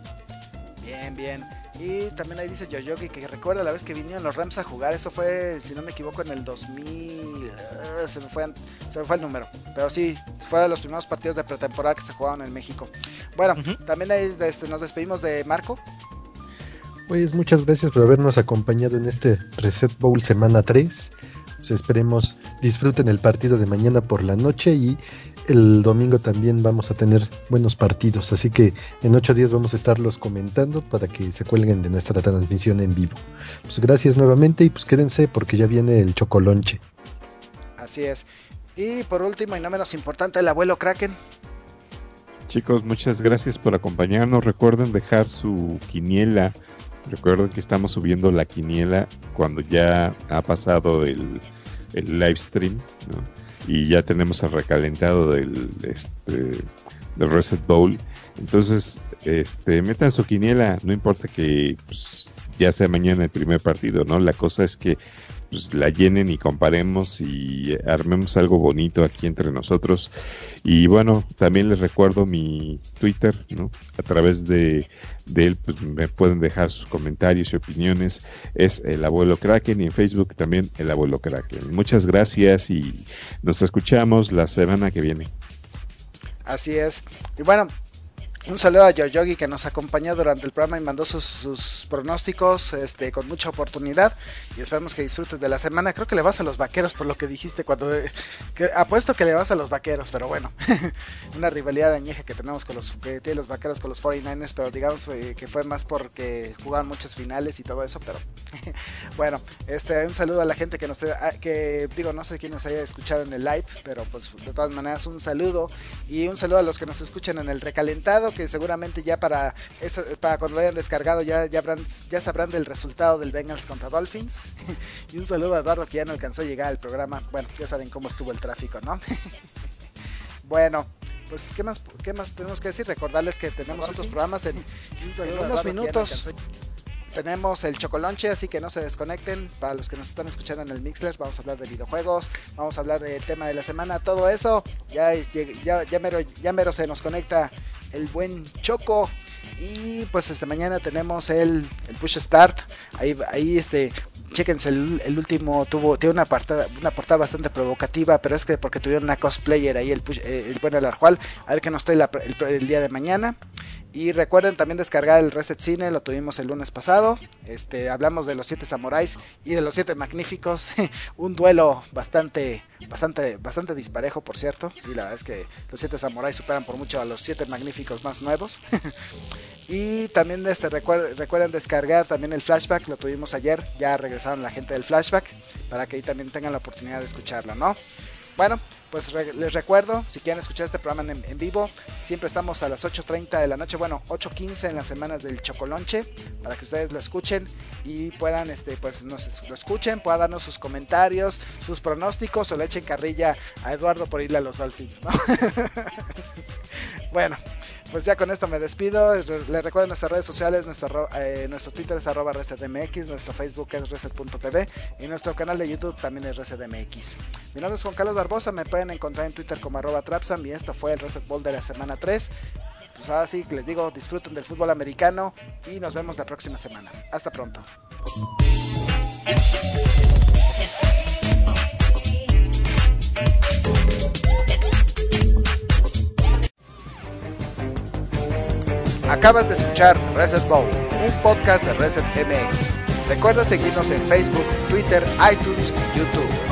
Bien, bien. Y también ahí dice Yoyogi que recuerda la vez que vinieron los Rams a jugar. Eso fue, si no me equivoco, en el dos mil. Uh, se, me fue, se me fue el número. Pero sí, fue de los primeros partidos de pretemporada que se jugaban en México. Bueno, uh-huh. También ahí este, nos despedimos de Marco. Pues muchas gracias por habernos acompañado en este Reset Bowl semana tres. Pues esperemos disfruten el partido de mañana por la noche y el domingo también vamos a tener buenos partidos, así que en ocho días vamos a estarlos comentando para que se cuelguen de nuestra transmisión en vivo. Pues gracias nuevamente y pues quédense porque ya viene el Chocolonche. Así es. Y por último y no menos importante, el abuelo Kraken. Chicos, muchas gracias por acompañarnos. Recuerden dejar su quiniela. Recuerden que estamos subiendo la quiniela cuando ya ha pasado el, el live stream, ¿no? Y ya tenemos el recalentado del, este, del Reset Bowl. Entonces, este, metan su quiniela, no importa que pues, ya sea mañana el primer partido, ¿no? La cosa es que pues, la llenen y comparemos y armemos algo bonito aquí entre nosotros. Y bueno, también les recuerdo mi Twitter, ¿no? A través de, de él pues, me pueden dejar sus comentarios y opiniones. Es el abuelo Kraken, y en Facebook también el abuelo Kraken. Muchas gracias y nos escuchamos la semana que viene. Así es. Y bueno, un saludo a Yoyogi, que nos acompañó durante el programa y mandó sus, sus pronósticos este, con mucha oportunidad. Y esperemos que disfrutes de la semana. Creo que le vas a los Vaqueros por lo que dijiste cuando... Que, apuesto que le vas a los Vaqueros, pero bueno. Una rivalidad añeja que tenemos con los... que tienen los Vaqueros con los cuarenta y nueve ers, pero digamos eh, que fue más porque jugaban muchas finales y todo eso, pero... Bueno, este, un saludo a la gente que nos... que digo, no sé quién nos haya escuchado en el live, pero pues de todas maneras un saludo. Y un saludo a los que nos escuchan en el recalentado, que seguramente ya para esta, para cuando lo hayan descargado ya, ya, habrán, ya sabrán del resultado del Bengals contra Dolphins. Y un saludo a Eduardo, que ya no alcanzó a llegar al programa. Bueno, ya saben cómo estuvo el tráfico, ¿no? Bueno, pues ¿qué más, qué más tenemos que decir? Recordarles que tenemos otros programas en, en unos minutos. Tenemos el Chocolonche, así que no se desconecten. Para los que nos están escuchando en el Mixler, vamos a hablar de videojuegos, vamos a hablar del tema de la semana, todo eso. Ya, ya, ya, mero, ya mero se nos conecta el buen Choco. Y pues este mañana tenemos el, el Push Start. Ahí, ahí este, chéquense, el, el último tuvo, tiene una portada, una portada bastante provocativa, pero es que porque tuvieron una cosplayer ahí, el, push, eh, el buen Alarjual. A ver qué nos trae la, el, el día de mañana. Y recuerden también descargar el Reset Cine, lo tuvimos el lunes pasado. Este, hablamos de los siete samuráis y de los siete magníficos. Un duelo bastante, bastante, bastante disparejo, por cierto. Sí, la verdad es que los siete samuráis superan por mucho a los siete magníficos más nuevos. Y también este, recuerden, recuerden descargar también el Flashback, lo tuvimos ayer. Ya regresaron la gente del Flashback, para que ahí también tengan la oportunidad de escucharlo, ¿no? Bueno, pues re- les recuerdo, si quieren escuchar este programa en, en vivo, siempre estamos a las ocho treinta de la noche, bueno, ocho quince en las semanas del Chocolonche, para que ustedes lo escuchen y puedan, este, pues nos lo escuchen, puedan darnos sus comentarios, sus pronósticos, o le echen carrilla a Eduardo por irle a los Dolphins, ¿no? Bueno, pues ya con esto me despido. Les recuerdo nuestras redes sociales, nuestro, eh, nuestro Twitter es arroba resetmx, nuestro Facebook es reset punto t v y nuestro canal de YouTube también es resetmx. Mi nombre es Juan Carlos Barbosa, me pueden encontrar en Twitter como arroba trapsam, y esto fue el Reset Bowl de la semana tres. pues ahora sí que les digo, disfruten del fútbol americano y nos vemos la próxima semana. Hasta pronto. Acabas de escuchar Reset Bowl, un podcast de Reset M X. Recuerda seguirnos en Facebook, Twitter, iTunes y YouTube.